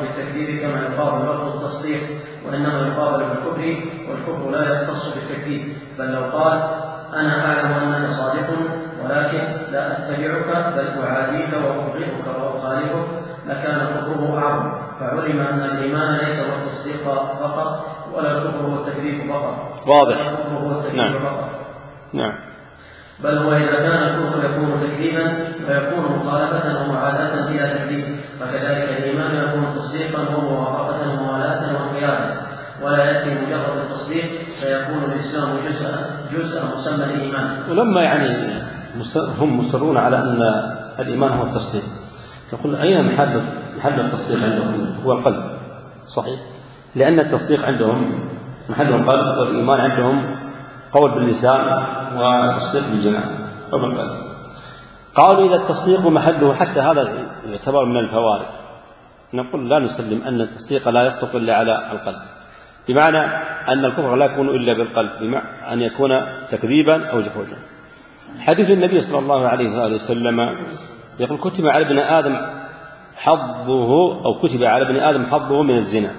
بالتكذيب كما يقابل لفظ التصديق، وإنما يقابل بالكفر، والكفر لا يختص بالتكذيب. بل لو قال أنا أعلم أنك صادق ولكن لا أتبعك بل أعاديك وأبغضك وأخالفك لكان كفره أعظم. فعلم أن الإيمان ليس هو التصديق فقط ولا الكفر هو التكذيب فقط. واضح. الكفر هو التكذيب نعم. فقط. نعم. بل هو إذا كان الكفر يكون تكذيبا فيكون مخالفة ومعاداة بلا تكذيب، فكذلك الإيمان يكون تصديقا وموافقة وموالاة وانقيادا، ولا يكفي مجرد التصديق فيكون الإسلام جزءا جزءا مسمى الإيمان. ولما يعني هم مصرون على أن الإيمان هو التصديق، نقول أين محل محل التصديق عندهم؟ هو القلب، صحيح؟ لأن التصديق عندهم محل القلب، والإيمان عندهم قول باللسان وتصديق بالجنان أو بالقلب. قالوا إذا التصديق محله، حتى هذا يعتبر من الفوارق، نقول لا نسلم أن التصديق لا يصدق إلا على القلب، بمعنى أن الكفر لا يكون إلا بالقلب، بمعنى أن يكون تكذيبا أو جحودا. حديث النبي صلى الله عليه وآله وسلم يقول كتب على ابن آدم حظه أو كتب على ابن آدم حظه من الزنا،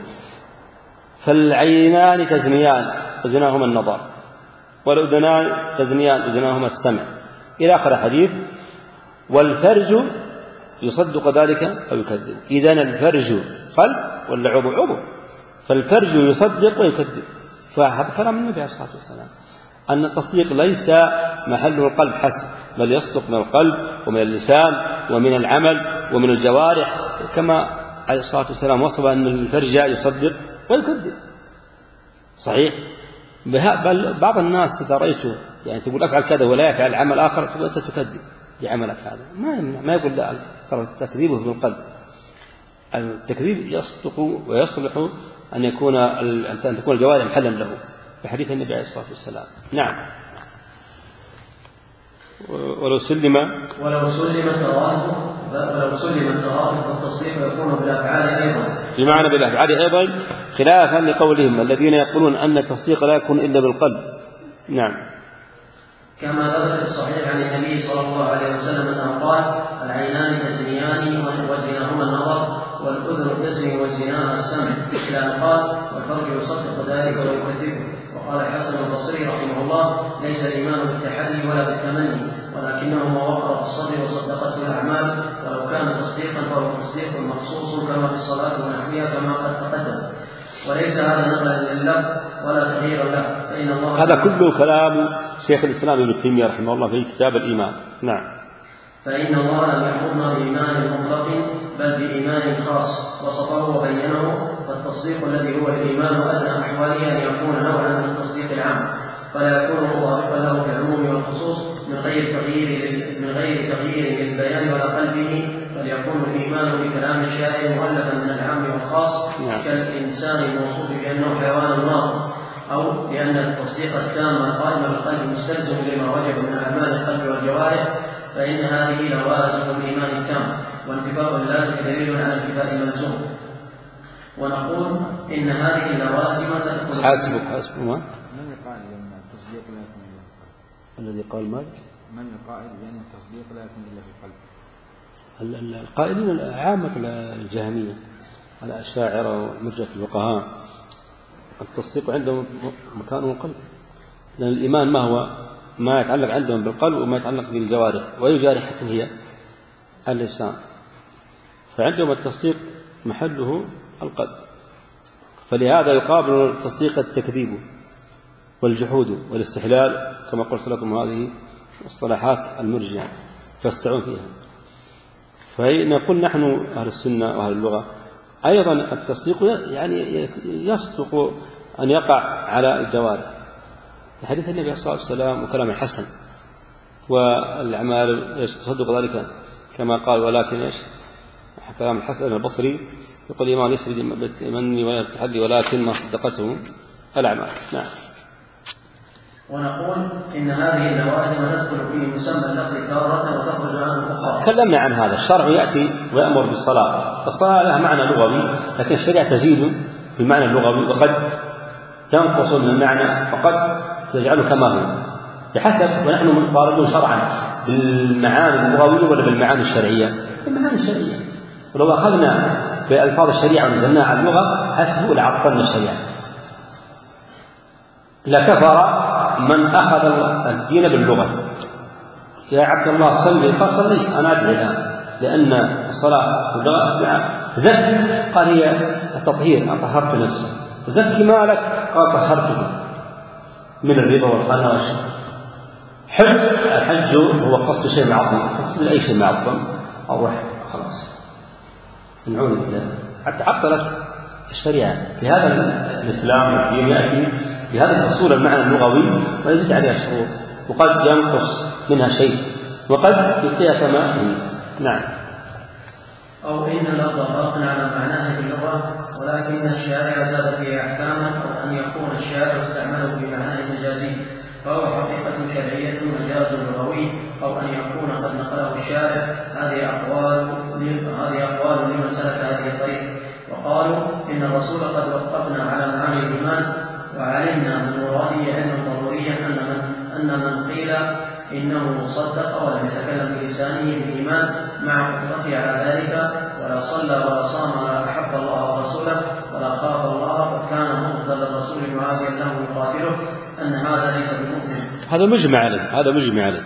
فالعينان تزنيان وزناهما النظر، والأذنان تزنيان وزناهما السمع، إلى آخر حديث. والفرج يصدق ذلك أو يكذب. إذن الفرج قلب ولا عضو؟ عضو. فالفرج يصدق ويكذب. فهذا كلام النبي عليه الصلاة والسلام أن التصديق ليس محله القلب حسب، بل يصدق من القلب ومن اللسان ومن العمل ومن الجوارح، كما عليه الصلاة والسلام وصف أن الفرج يصدق ويكذب. صحيح. بل بعض الناس إذا رأيته يعني تقول أفعل كذا ولا يفعل عمل آخر تقول أنت تكذب بعملك هذا، ما يمنع، ما يقول لا، تكذيبه في القلب. التكذيب يصدق ويصلح أن يكون أن تكون الجوارح محلا له، بحديث النبي عليه الصلاة والسلام. نعم. ولو سلم ولو سلم الترادف ولو سلم الترادف والتصديق يكون بالأفعال أيضا، بمعنى بالأفعال أيضا، خلافا لقولهم الذين يقولون أن التصديق لا يكون إلا بالقلب. نعم. كما ثبت في الصحيح عن النبي صلى الله عليه وسلم أنه قال العينان تزنيان وزناهما النظر، والأذن تزني وزناها السمع، إلى أن قال والفرج يصدق ذلك ويكذبه. وقال الحسن البصري رحمه الله ليس الإيمان بالتحلي ولا بالتمني، ولكنه ما وقر في الصدر وصدقته الأعمال، ولو كان تصديقا فهو تصديق مخصوص كما في الصلاة ونحوها كما قد تقدم، وليس هذا نقلا لللفظ ولا تغييرا له. فإن الله هذا كله كلام شيخ الإسلام ابن تيمية رحمه الله في كتاب الإيمان. نعم. فإن الله لم يأمرنا بإيمان مطلق بل بإيمان خاص وصفه وبينه، فالتصديق الذي هو الإيمان أدنى أحواله أن يكون نوعا من التصديق العام، فلا يكون مضافا له في العموم والخصوص من غير تغيير من غير تغيير للبيان ولا قلبه، بل يكون الإيمان بكلام الشارع مؤلفا من العام والخاص، كالإنسان الموصوف بأنه حيوان ناطق، أو لأن التصديق التام القائم بالقلب مستلزم لما وجب من أعمال القلب والجوارح، فإن هذه لوازم الإيمان التام، وانتفاء اللازم دليل على انتفاء الملزوم. ونقول إن هذه اللوازم تدخل حاسبك حاسبك ما من القائل بأن التصديق لا يكون إلا في القلب؟ الذي قال مالك من القائل بأن التصديق لا يكون إلا في القلب؟ القائلين عامة الجهمية الأشاعرة ومرجئة الفقهاء التصديق عندهم مكانه القلب، لأن الإيمان ما هو ما يتعلق عندهم بالقلب وما يتعلق بالجوارح، وأي جارحة هي اللسان، فعندهم التصديق محله القلب. فلهذا يقابل التصديق التكذيب والجحود والاستحلال، كما قلت لكم هذه الصلاحات المرجعة توسعون فيها. فنقول نحن أهل السنة وأهل اللغة أيضا التصديق يعني يصدق أن يقع على الجوارح، حديث النبي صلى الله عليه وسلم وكلام الحسن، والأعمال تصدق ذلك كما قال، ولكن إيش كلام الحسن البصري يقول الإيمان ليس بالتمني ولا بالتحلي ولكن ما صدقته الأعمال. نعم. ونقول إن هذه اللوازم تدخل في مسمى اللفظ تارة وتخرج عنه أخرى. تكلمنا عن هذا. الشرع يأتي ويأمر بالصلاة، الصلاة لها معنى لغوي، لكن الشريعة تزيد بالمعنى اللغوي وقد تنقص من المعنى وقد تجعله كما هو بحسب، ونحن مطالبون شرعا بالمعاني اللغوية ولا بالمعاني الشرعية؟ بالمعاني الشرعية. ولو أخذنا بألفاظ الشريعة ونزلناها على اللغة حسبوا لعطلنا الشريعة. لكفر من أخذ الدين باللغة. يا عبد الله صلي، فصليت أنا أدعي الآن لأن الصلاة باللغة. زك، قال هي التطهير، أطهرت نفسي. زكي مالك، قال طهرته من الربا والخنا والشرك. حج، الحج هو قصد شيء معظم، قصد أي شيء معظم أو رح خلاص نعود إلى حتى عطلت الشريعة. لهذا الإسلام الدين يأتي بهذا الأصول المعنى اللغوي ويزيد عليها شروط، وقد ينقص منها شيء وقد يبقيها كما هي. نعم. أو إن اللفظ باق على معناه في اللغة ولكن الشارع زاد فيه أحكاما، أو أن يكون الشارع استعمله بمعناه المجازي فهو حقيقة شرعية مجاز لغوي، أو أن يكون قد نقله الشارع. هذه أقوال هذه أقوال لمن سلك هذه الطريق. وقالوا إن الرسول قد وقفنا على معاني الإيمان وعلمنا من مراده علما ضروريا أن من أن من قيل إنه صدق ولم يتكلم بلسانه بالإيمان مع قدرته على ذلك ولا صلى ولا صام ولا أحب الله ورسوله ولا خاف الله وكان مقتضى الرسول معاديا له يقاتله أن هذا ليس بمؤمن. هذا مجمع عليه، هذا مجمع عليه.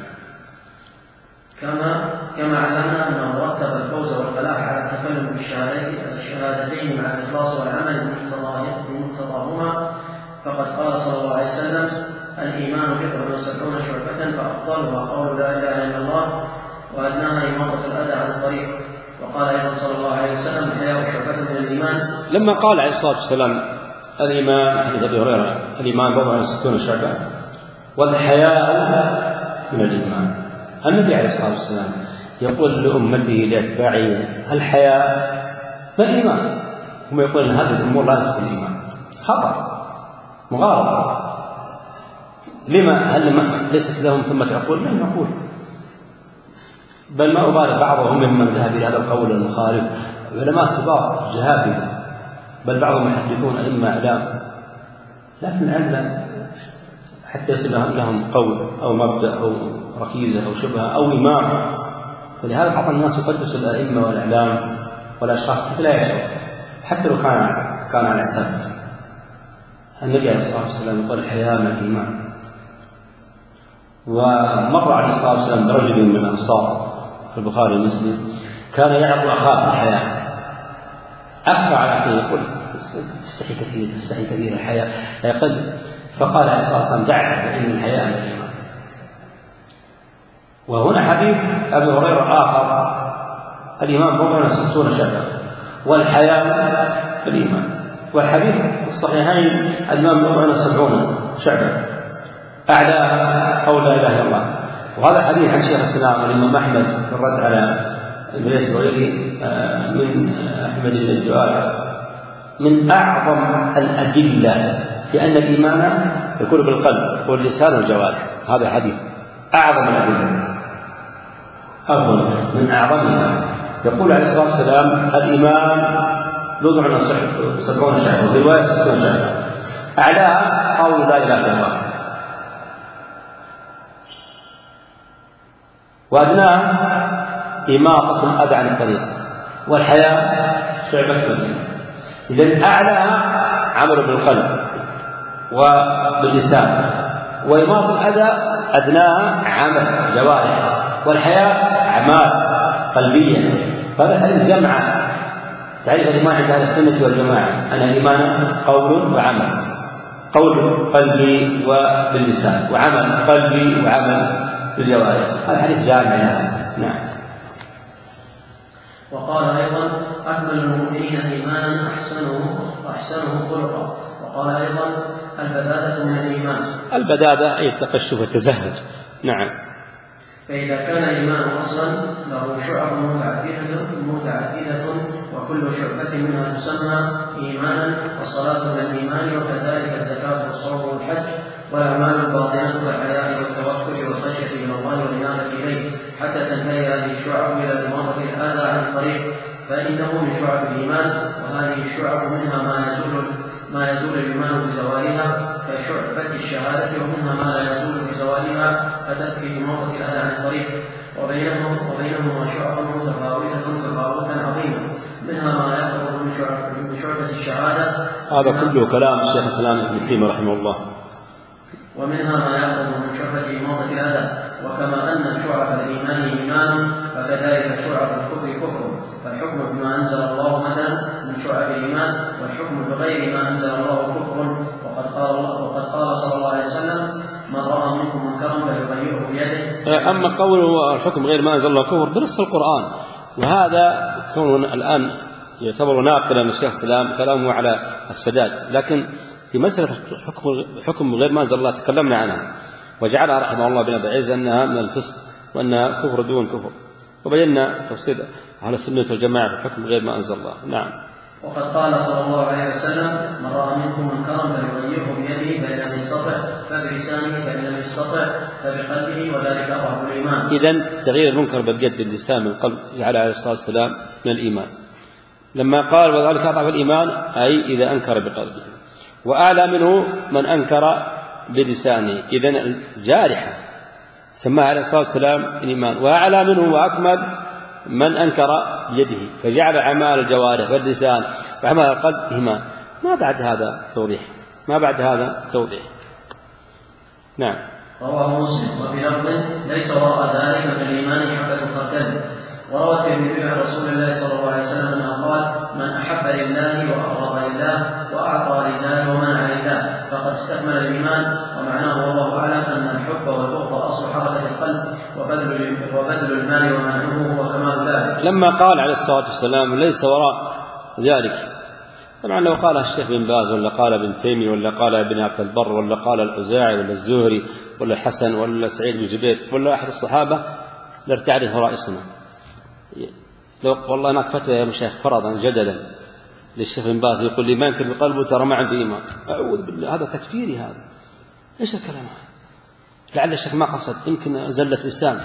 كما كما علمنا أنه رتب الفوز والفلاح على التكلم بالشهادتين مع الإخلاص والعمل بمقتضاهما، فقد قال صلى الله عليه وسلم: الإيمان بضع وسبعون شعبة فأفضلها قول لا إله إلا الله وأدناها إماطة الأذى عن الطريق. وقال أيضا صلى الله عليه وسلم: الحياء شعبة من الإيمان. لما قال عليه الصلاة والسلام الإيمان، حديث أبي هريرة: الإيمان بضع وستون شعبة والحياء من الإيمان. النبي عليه الصلاة والسلام يقول لأمته لأتباعه: الحياء ما الإيمان؟ هم يقولون أن هذه الأمور لا تدخل الإيمان. خطأ، مغالطة. لما؟ هل ليست لهم ثمة عقول؟ لهم عقول، بل ما أبالي بعضهم ممن ذهب إلى هذا القول المخالف علماء كبار جهابذة، بل بعضهم يحدثون أئمة أعلام، لكن العلم حتى يصل لهم قول أو مبدأ أو ركيزة أو شبهة أو إمام. ولهذا بعض الناس يقدس الأئمة والأعلام والأشخاص حتى لا يشعر، حتى لو كان كان على سبت. النبي عليه الصلاة والسلام يقول: الحياء من الإيمان. ومر عليه الصلاة والسلام برجل من الأنصار في البخاري ومسلم كان يعظ أخاه الحياء، أخفى على أخيه يقول: تستحي كثير تستحي كثير الحياء يقل. فقال عليه الصلاة والسلام: دعه فإن الحياء من الإيمان. وهنا حديث أبي هريرة آخر: الإيمان بضع وستون شعبة والحياء الإيمان. والحديث الصحيحين: الإيمان بضع وسبعون شعبة أعلى قول لا إله إلا الله. وهذا حديث عن شيخ الإسلام والإمام أحمد في الرد على ابن وغيره من أحمد بن الدؤاد من أعظم الأدلة في أن الإيمان يكون بالقلب واللسان والجوارح. هذا حديث أعظم الأدلة، أفضل من أعظمها. يقول عليه الصلاة والسلام: الإيمان بضع وسبعون شعبة، وفي رواية ستون شعبة أعلاها قول لا إله إلا الله وأدناها إماطة الأذى عن الطريق والحياء شعبة من الإيمان. إذن أعلاها عمل بالقلب وباللسان، وإماطة الأذى أدناها عمل جوارح، والحياء أعمال قلبية. فهذا الحديث جمع تعريف الإيمان عند أهل السنة والجماعة أن الإيمان قول وعمل، قول قلبي وباللسان، وعمل قلبي وعمل بالجوارح. هذا حديث جامع. نعم. وقال أيضا: أكمل المؤمنين إيمانا أحسنه أحسنه خلقا. وقال أيضا: البدادة من الإيمان. البدادة أي التقشف والتزهد. نعم. فإذا كان الإيمان أصلا له شعب متعددة متعددة وكل شعبة منها تسمى إيمانا، والصلاة من الإيمان، وكذلك الزكاة والصوم والحج والأعمال الباطنة والحياء والتوكل والخشية إلى الله والإنابة إليه، حتى تنتهي هذه الشعب إلى إماطة الأذى عن الطريق، فإنه من شعب الإيمان. وهذه الشعب منها ما يزول ما يزول الإيمان بزوالها كشعبة الشهادة، ومنها ما لا يزول بزوالها فتبكي إماطة الأذى عن الطريق، وبينهم وبينهما شعب متفاوتة تفاوتا عظيما، منها ما يقرب من شعبة الشهادة. هذا كله كلام الشيخ الإسلام ابن تيمية رحمه الله. ومنها ما يأخذ من شعبة إماطة الأذى. وكما أن شعب الإيمان إيمان فكذلك شعب الكفر كفر، فالحكم بما أنزل الله مثلا من شعب الإيمان، والحكم بغير ما أنزل الله كفر. وقد قال الله وقد قال صلى الله عليه وسلم: من رأى منكم منكرا فليغيره بيده. أما قوله الحكم غير ما أنزل الله كفر بنص القرآن، وهذا كون الآن يعتبر ناقلا من الشيخ الإسلام كلامه على السداد، لكن في مسألة حكم حكم غير ما أنزل الله تكلمنا عنها وجعلها رحمه الله بن أبي عز أنها من الفسق وأنها كفر دون كفر، وبينا تفصيل على السنة والجماعة في الحكم غير ما أنزل الله. نعم. وقد قال صلى الله عليه وسلم: من رأى منكم منكرا فليغيره بيده فإن لم يستطع فبلسانه فإن لم يستطع فبقلبه وذلك أضعف الإيمان. إذن تغيير المنكر باليد باللسان من القلب جعل عليه الصلاة والسلام من الإيمان. لما قال وذلك أضعف الإيمان أي إذا أنكر بقلبه، وأعلى منه من أنكر بلسانه، إذن الجارحة سماها عليه الصلاة والسلام الإيمان، وأعلى منه وأكمل من أنكر بيده، فجعل أعمال الجوارح واللسان وأعمال القلب إيمان. ما بعد هذا توضيح، ما بعد هذا توضيح. نعم. رواه مسلم وفي لفظ: ليس وراء ذلك من الإيمان حبة خردل. وروى الترمذي عن رسول الله صلى الله عليه وسلم أنه قال: من أحب لله وأغضب لله وأعطى لله ومنع لله فقد استكمل الإيمان. ومعناه والله أعلم أن الحب والبغض أصل حركة القلب، وبذل المال ومنعه هو كمال ذلك. لما قال عليه الصلاة والسلام ليس وراء ذلك، طبعا لو قال الشيخ بن باز ولا قال ابن تيمية ولا قال ابن عبد البر ولا قال الأوزاعي ولا الزهري ولا الحسن ولا سعيد بن جبير ولا أحد الصحابة لارتعده رئيسنا. لو والله هناك فتوى يا مشايخ فرضا جدلا للشيخ بن باز يقول لي ما ينكر بقلبه ترى ما عنده إيمان، أعوذ بالله، هذا تكفيري. هذا إيش الكلام هذا؟ لعل الشيخ ما قصد، يمكن زلة لسان،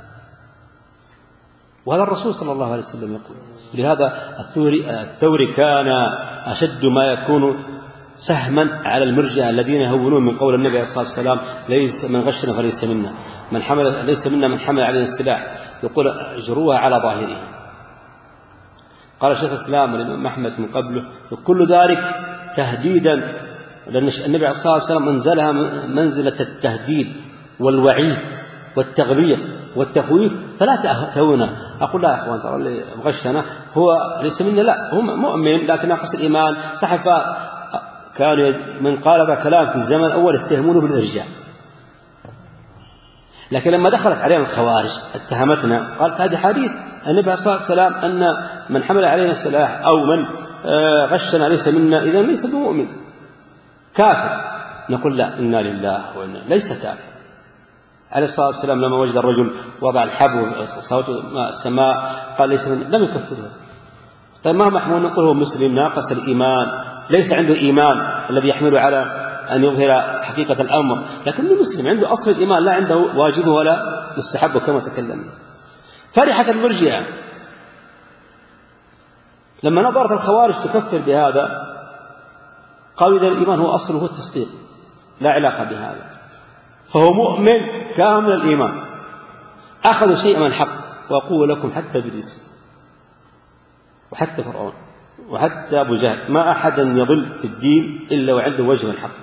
وهذا الرسول صلى الله عليه وسلم يقول. لهذا الثوري, الثوري كان أشد ما يكون سهما على المرجئة الذين يهونون من قول النبي عليه الصلاة والسلام: ليس من غشنا فليس منا، من حمل ليس منا من حمل علينا السلاح، يقول اجروها على ظاهره. قال الشيخ الإسلام والإمام أحمد من قبله: كل ذلك تهديدا، لأن النبي عليه الصلاة والسلام أنزلها منزلة التهديد والوعيد والتغليظ والتخويف، فلا تهونه. أقول لا يا أخوان ترى اللي غشنا هو ليس منا، لا، هو مؤمن لكن ناقص الإيمان. صحف كان من قال هذا كلام في الزمن الأول اتهمونه بالإرجاء، لكن لما دخلت علينا الخوارج اتهمتنا، قالت هذه حديث النبي عليه الصلاة والسلام أن من حمل علينا السلاح أو من غشنا ليس منا، إذا ليس بمؤمن كافر. نقول لا، إنا لله وإنا، ليس كافر. عليه الصلاة والسلام لما وجد الرجل وضع الحبل صوت السماء قال ليس منا، لم يكفره. طيب ما محمود نقول هو مسلم ناقص الإيمان، ليس عنده إيمان الذي يحمله على أن يظهر حقيقة الأمر، لكنه مسلم عنده أصل الإيمان، لا عنده واجبه ولا مستحبه كما تكلمنا. فرحت المرجئة لما نظرت الخوارج تكفر بهذا، قالوا إذا الإيمان هو أصله هو التصديق، لا علاقة بهذا، فهو مؤمن كامل الإيمان. أخذوا شيئا من الحق، وأقول لكم حتى إبليس وحتى فرعون وحتى أبو جهل ما أحد يضل في الدين إلا وعنده وجه من الحق.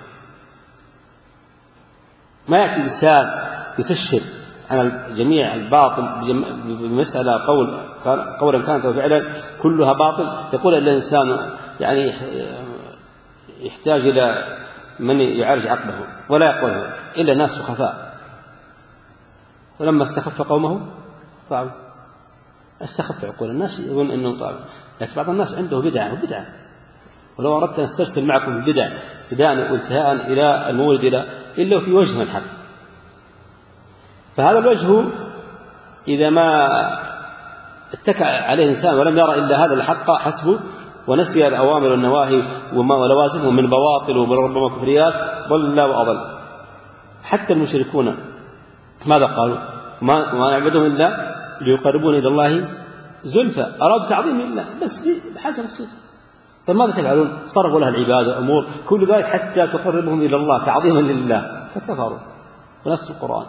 ما يأتي إنسان يكشف عن جميع الباطل بمسألة قول قولا كانت وفعلا كلها باطل، يقول إلا الإنسان يعني يحتاج إلى من يعالج عقله، ولا يقوله إلا الناس سخفاء. فلما استخف قومه طاعوا، استخف عقول الناس يظن أنهم طاعوا، لكن بعض الناس عنده بدعة وبدعة، ولو أردت أن استرسل معكم البدع بداء وانتهاء إلى المولد إلى إلا في وجه من الحق. فهذا الوجه إذا ما اتكى عليه إنسان ولم يرى إلا هذا الحق حسبه، ونسي الأوامر والنواهي ولوازمه من بواطل وربما كفريات، ضل وأضل. حتى المشركون ماذا قالوا؟ ما نعبدهم إلا ليقربون إلى الله زلفى، أرادوا تعظيم الله بس بحاجة بسيطة. فماذا تفعلون؟ صرفوا لها العبادة أمور كل ذلك حتى تقربهم إلى الله تعظيما لله، فكفروا. ونص القرآن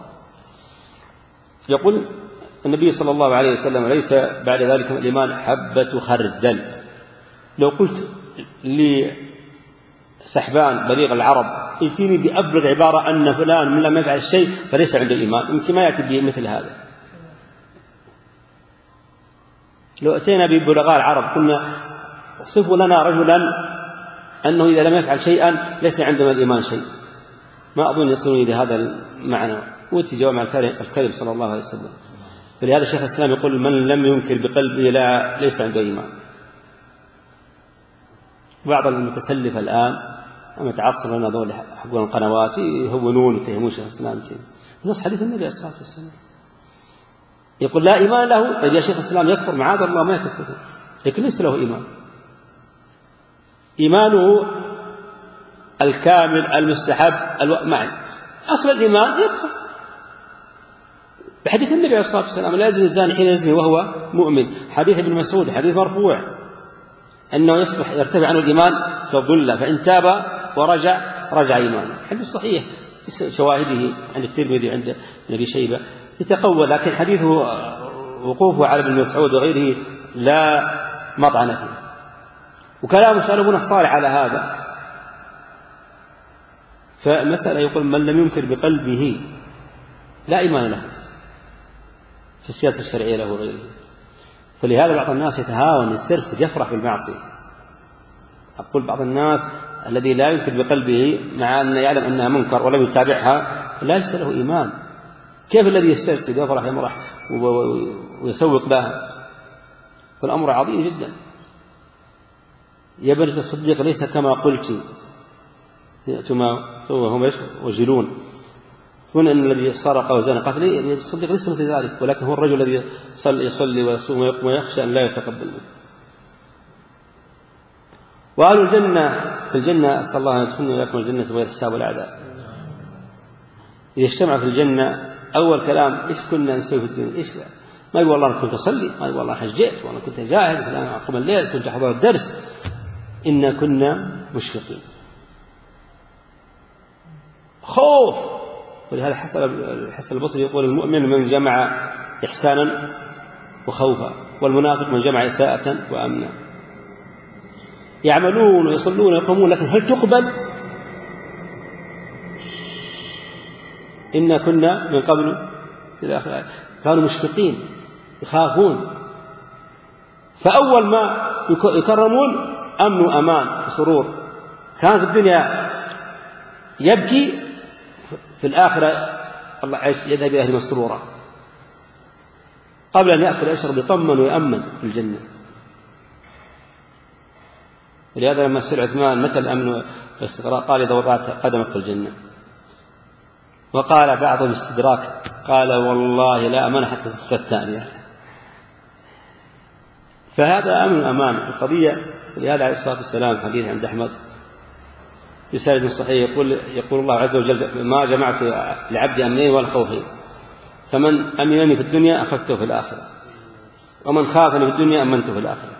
يقول النبي صلى الله عليه وسلم: ليس بعد ذلك من الإيمان حبة خردل. لو قلت لسحبان بليغ العرب يأتيني بأبلغ عبارة أن فلان من لم يفعل الشيء فليس عنده إيمان، يمكن ما يأتي بمثل هذا. لو أتينا ببلغاء العرب كنا صفوا لنا رجلا أنه إذا لم يفعل شيئا ليس عندنا الإيمان شيء، ما أظن يصلون إلى هذا المعنى. وأتي جوامع الكلم صلى الله عليه وسلم. فلهذا الشيخ الإسلام يقول من لم ينكر بقلبه لا ليس عنده إيمان. بعض المتسلف الآن أما تعصر لنا ذول حقون القنوات يهونون ويتهمون شيخ الإسلام نص حديث النبي عليه الصلاة والسلام يقول لا إيمان له. طيب يا شيخ الإسلام يكفر معاذ الله ما يكفر، لكن ليس له إيمان. إيمانه الكامل المستحب معي. أصل الإيمان يكفر بحديث النبي عليه الصلاة والسلام لا يزني الزاني حين يزني وهو مؤمن. حديث ابن مسعود حديث مرفوع أنه يصبح يرتفع عنه الإيمان كالظلة فإن تاب ورجع رجع إيمانه. حديث صحيح شواهده عند الترمذي عند ابن شيبة يتقوى، لكن حديثه وقوفه على ابن مسعود وغيره لا مطعن فيه. وكلام سلفنا الصالح على هذا. فالمسألة يقول من لم ينكر بقلبه لا إيمان له في السياسة الشرعية له وغيره. فلهذا بعض الناس يتهاون يسترسل يفرح بالمعصية. أقول بعض الناس الذي لا ينكر بقلبه مع أن يعلم أنها منكر ولم يتابعها ليس له إيمان. كيف الذي يسترسل يفرح يمرح ويسوق لها؟ والأمر عظيم جدا. يا بنت الصديق ليس كما قلت يأتما وهم وجلون ثم أن الذي سرق وزنى قتل الصديق ليس مثل ذلك، ولكن هو الرجل الذي يصلي ويصوم ويخشى أن لا يتقبل منه. وأهل الجنة في الجنة أسأل الله أن يدخلنا وياكم الجنة بغير حساب ولا عذاب. إذا اجتمع في الجنة أول كلام إيش كنا نسوي في الدنيا؟ إيش ما يقول والله أنا كنت أصلي، ما يقول والله حجيت، والله كنت جاهد، أنا أقوم الليل، كنت أحضر الدرس. إنا كنا مشفقين خوف. ولهذا الحسن البصري يقول المؤمن من جمع إحسانا وخوفا، والمنافق من جمع إساءة وأمنا. يعملون ويصلون ويقومون لكن هل تقبل؟ إنا كنا من قبل إلى آخر كانوا مشفقين يخافون. فأول ما يكرمون أمن وأمان وسرور. كان في الدنيا يبكي، في الآخرة الله عز يذهب إلى أهل مسرورا. قبل أن يأكل يشرب يطمن ويأمن في الجنة. ولهذا لما سئل عثمان متى الأمن والاستقرار قال إذا وضعت قدمك في الجنة. وقال بعض الاستدراك قال والله لا أمن حتى تدخل الثانية. فهذا أمن أمان في القضية. ولهذا عليه الصلاة والسلام حديث عند أحمد بسند صحيح يقول يقول الله عز وجل ما جمعت لعبد أمنين ولا خوفين، فمن أمنني في الدنيا أخذته في الآخرة، ومن خافني في الدنيا أمنته في الآخرة.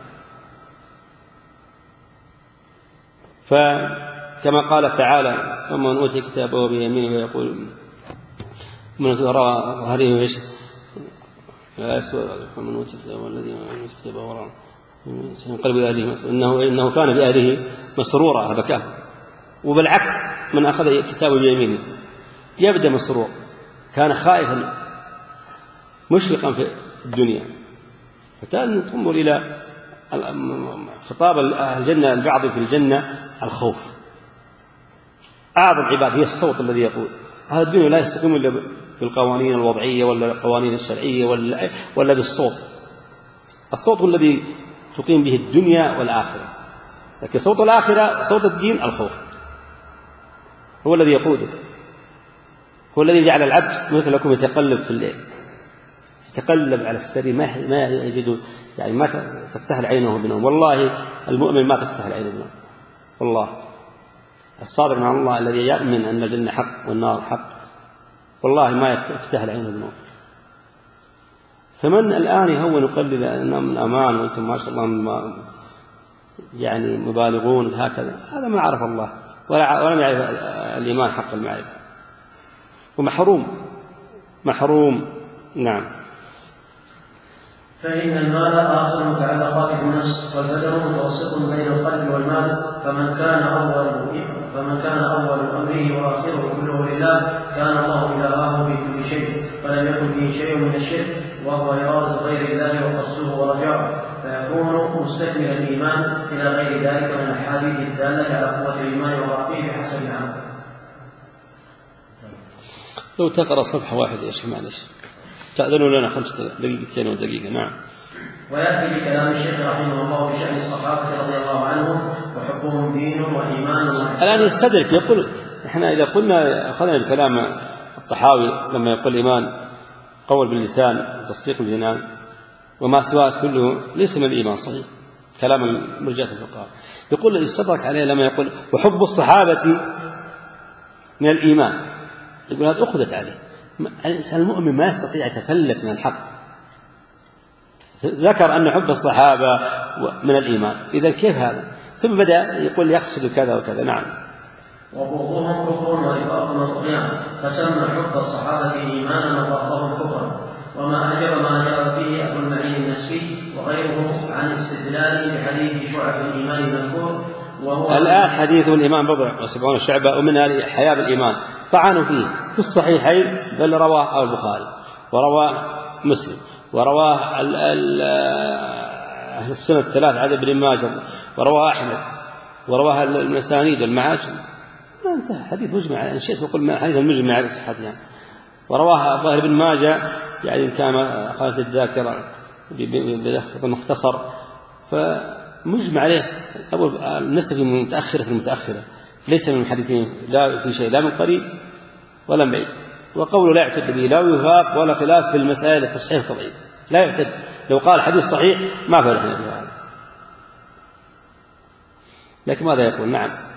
فكما قال تعالى ومن أوتي كتابه بيمينه ويقول من وراء ظهره ويش لا يسوى من أوتي كتابه والذي من أوتي كتابه وراء من قلب أهله إنه إنه كان بأهله مسرورا بكاه. وبالعكس من أخذ كتابه بيمينه يبدأ مسرور، كان خائفا مشفقا في الدنيا. فكان تنظر إلى خطاب الجنة البعض في الجنة الخوف. أعظم عباد هي الصوت الذي يقول. هذا الدنيا لا يستقيم إلا بالقوانين الوضعية ولا القوانين الشرعية ولا, ولا بالصوت. الصوت هو الذي تقيم به الدنيا والآخرة، لكن صوت الآخرة صوت الدين الخوف هو الذي يقوده، هو الذي جعل العبد مثلكم يتقلب في الليل، يتقلب على السرير ما ما يجد يعني ما تفتح عينه بنوم. والله المؤمن ما تفتح عينه بنوم. والله الصادق مع الله الذي يؤمن أن الجنة حق والنار حق والله ما تفتح عينه بنوم. فمن الآن يهون يقلل أنام الأمان وأنتم ما شاء الله ما يعني مبالغون هكذا، هذا ما عرف الله ولا ولم يعرف الإيمان حق المعرفة ومحروم محروم. نعم. فإن المال آخر المتعلقات بالنفس، والبدن متوسط بين القلب والمال، فمن كان أول فمن كان أول أمره وآخره كله لله كان الله إلهه في كل شيء، فلم يكن فيه شيء من الشرك، وهو إرادة غير الله وقصده ورجاؤه، فيكون مستكمل الإيمان إلى غير ذلك من الأحاديث الدالة على قوة الإيمان وضعفه بحسب العمل. لو تقرأ صفحة واحدة يا شيخ معلش، تأذنوا لنا خمسة دقيقتين ودقيقة. نعم. ويأتي بكلام الشيخ رحمه الله بشأن الصحابة رضي الله عنهم وحبهم دين وإيمان وإحسان. الآن يستدرك يقول إحنا إذا قلنا أخذنا الكلام الطحاوي لما يقول الإيمان قول باللسان وتصديق الجنان وما سواه كله ليس من الإيمان صحيح، كلام المرجئة الفقهاء. يقول يستدرك عليه لما يقول وحب الصحابة من الإيمان، يقول هذا أخذت عليه. الإنسان المؤمن ما يستطيع يتفلت من الحق، ذكر أن حب الصحابة من الإيمان، إذا كيف هذا؟ ثم بدأ يقول يقصد كذا وكذا. نعم. وبغضهم كفر ونفاق وطغيان، فسمى حب الصحابة إيمانا وبغضهم كفرا. وما أعجب ما جاء به أبو المعين النسفي وغيره عن استدلال بحديث شعب الإيمان المذكور، وهو الآن حديث الإيمان بضع وسبعون شعبة ومنها حياة الإيمان طعنوا فيه في الصحيحين، بل رواه البخاري ورواه مسلم ورواه أهل السنة الثلاث عدد بن ماجه ورواه أحمد ورواه المسانيد والمعاجم. ما انتهى حديث مجمع، يعني شيء يقول حديث المجمع على صحته يعني. ورواه الظاهر بن ماجه يعني كما قالت الذاكرة بلفظ مختصر، فمجمع عليه. أبو النسب المتأخرة في المتأخرة ليس من المحدثين لا في شيء لا من قريب ولا من بعيد، وقوله لا يعتد به لا يفاق ولا خلاف في المسائل في الصحيح الطبيعي، لا يعتد. لو قال حديث صحيح ما فرحنا بهذا، لكن ماذا يقول؟ نعم.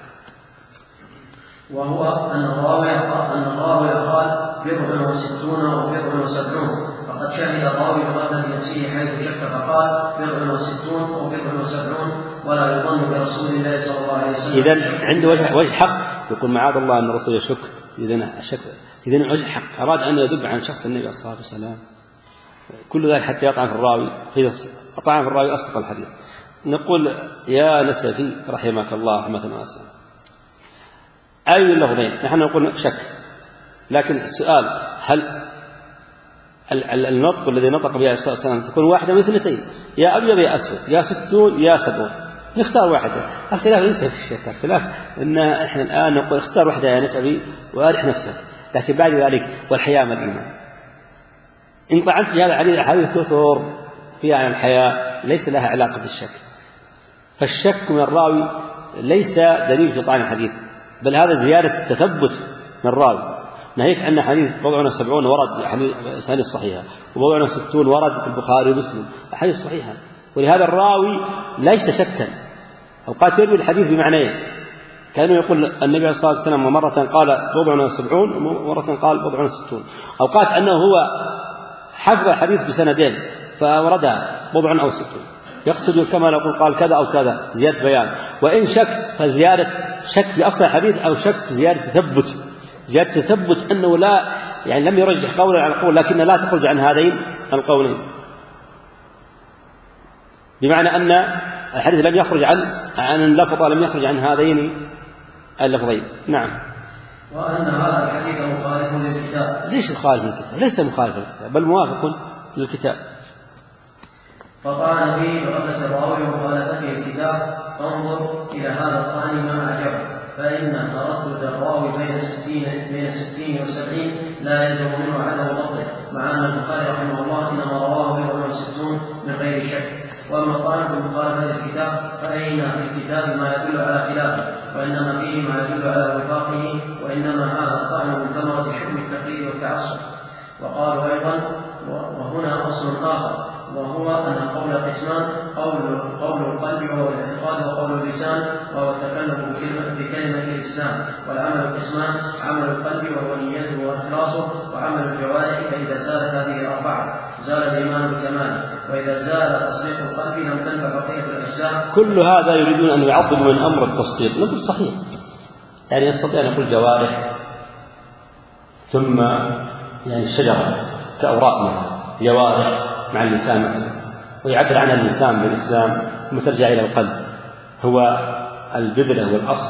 وهو أن الراوي أن الراوي قال بضع وستون وبضع وسبعون، فقد شهد الراوي بغلبة نفسه حيث شك فقال بضع وستون وبضع وسبعون، ولا يظن برسول الله صلى الله عليه وسلم. إذن عنده وجه, وجه حق، يقول معاذ الله أن الرسول يشك. إذن شك، إذن وجه حق، أراد أن يدب عن شخص النبي صلى الله عليه وسلم. كل ذلك حتى يطعن في الراوي، فإذا أطعن في الراوي أسقط الحديث. نقول يا نسفي رحمك الله رحمة واسعة، أي اللفظين؟ نحن نقول شك، لكن السؤال هل النطق الذي نطق به الرسول صلى الله عليه وسلم تكون واحدة من اثنتين، يا أبيض يا أسود، يا ستون يا سبعون، نختار واحدة. الخلاف ليس في الشك، الخلاف إن إحنا الآن نقول اختار واحدة يا نسبي وأرح نفسك، لكن بعد ذلك والحياة من الإيمان. إن طعنت في هذا الحديث أحاديث كثر فيها عن الحياة ليس لها علاقة بالشك، فالشك من الراوي ليس دليل في طعن الحديث، بل هذا زيادة تثبت من الراوي. ناهيك أن حديث بضعنا سبعون ورد أحاديث صحيحة، وبضعنا ستون ورد في البخاري ومسلم أحاديث صحيحة، ولهذا الراوي ليس شكا. أوقات يروي الحديث بمعنيه، كانوا يقول النبي صلى الله عليه وسلم ومرة قال بضعنا سبعون ومرة قال بضعنا ستون. أوقات أنه هو حفظ الحديث بسندين فوردها بضع أو ستون، يقصد كما نقول قال كذا أو كذا زيادة بيان. وإن شك فزيادة شك في أصل الحديث أو شك زيادة تثبت، زيادة تثبت أنه لا يعني لم يرجح قولا على قول، لكن لا تخرج عن هذين القولين، بمعنى أن الحديث لم يخرج عن عن اللفظ، لم يخرج عن هذين اللفظين. نعم. وأن هذا الحديث مخالف للكتاب. ليش مخالف للكتاب؟ ليس مخالف للكتاب بل موافق للكتاب. فطعن به بغلة الراوي ومخالفته الكتاب، فانظر إلى هذا الطعن ما أعجبه، فإن تردد الراوي بين الستين بين الستين والسبعين لا يلزم منه عدم ضبطه، مع أن البخاري رحمه الله إنما رواه بضع وستون من غير شك. وأما الطعن بمخالفة الكتاب فأين في الكتاب ما يدل على خلافه، وإنما فيه ما يدل على وفاقه، وإنما هذا الطعن من ثمرة شؤم التقليد والتعصب. وقالوا أيضا وهنا أصل آخر، وهو أن القول قسمان، قول قول القلب وهو الاعتقاد، وقول اللسان وهو التكلم بكلمة الإسلام. والعمل قسمان، عمل القلب وهو نيته وإخلاصه، وعمل الجوارح. فإذا زالت هذه الأربعة زال الإيمان بكماله، وإذا زال تصديق القلب لم تنفع بقية الأجزاء. كل هذا يريدون أن يعطلوا من أمر التصديق. نقول صحيح، يعني يستطيع أن يقول جوارح ثم يعني الشجرة كأوراقها جوارح مع اللسان مثلا، ويعبر عنها اللسان بالإسلام ثم ترجع إلى القلب. هو البذرة والأصل،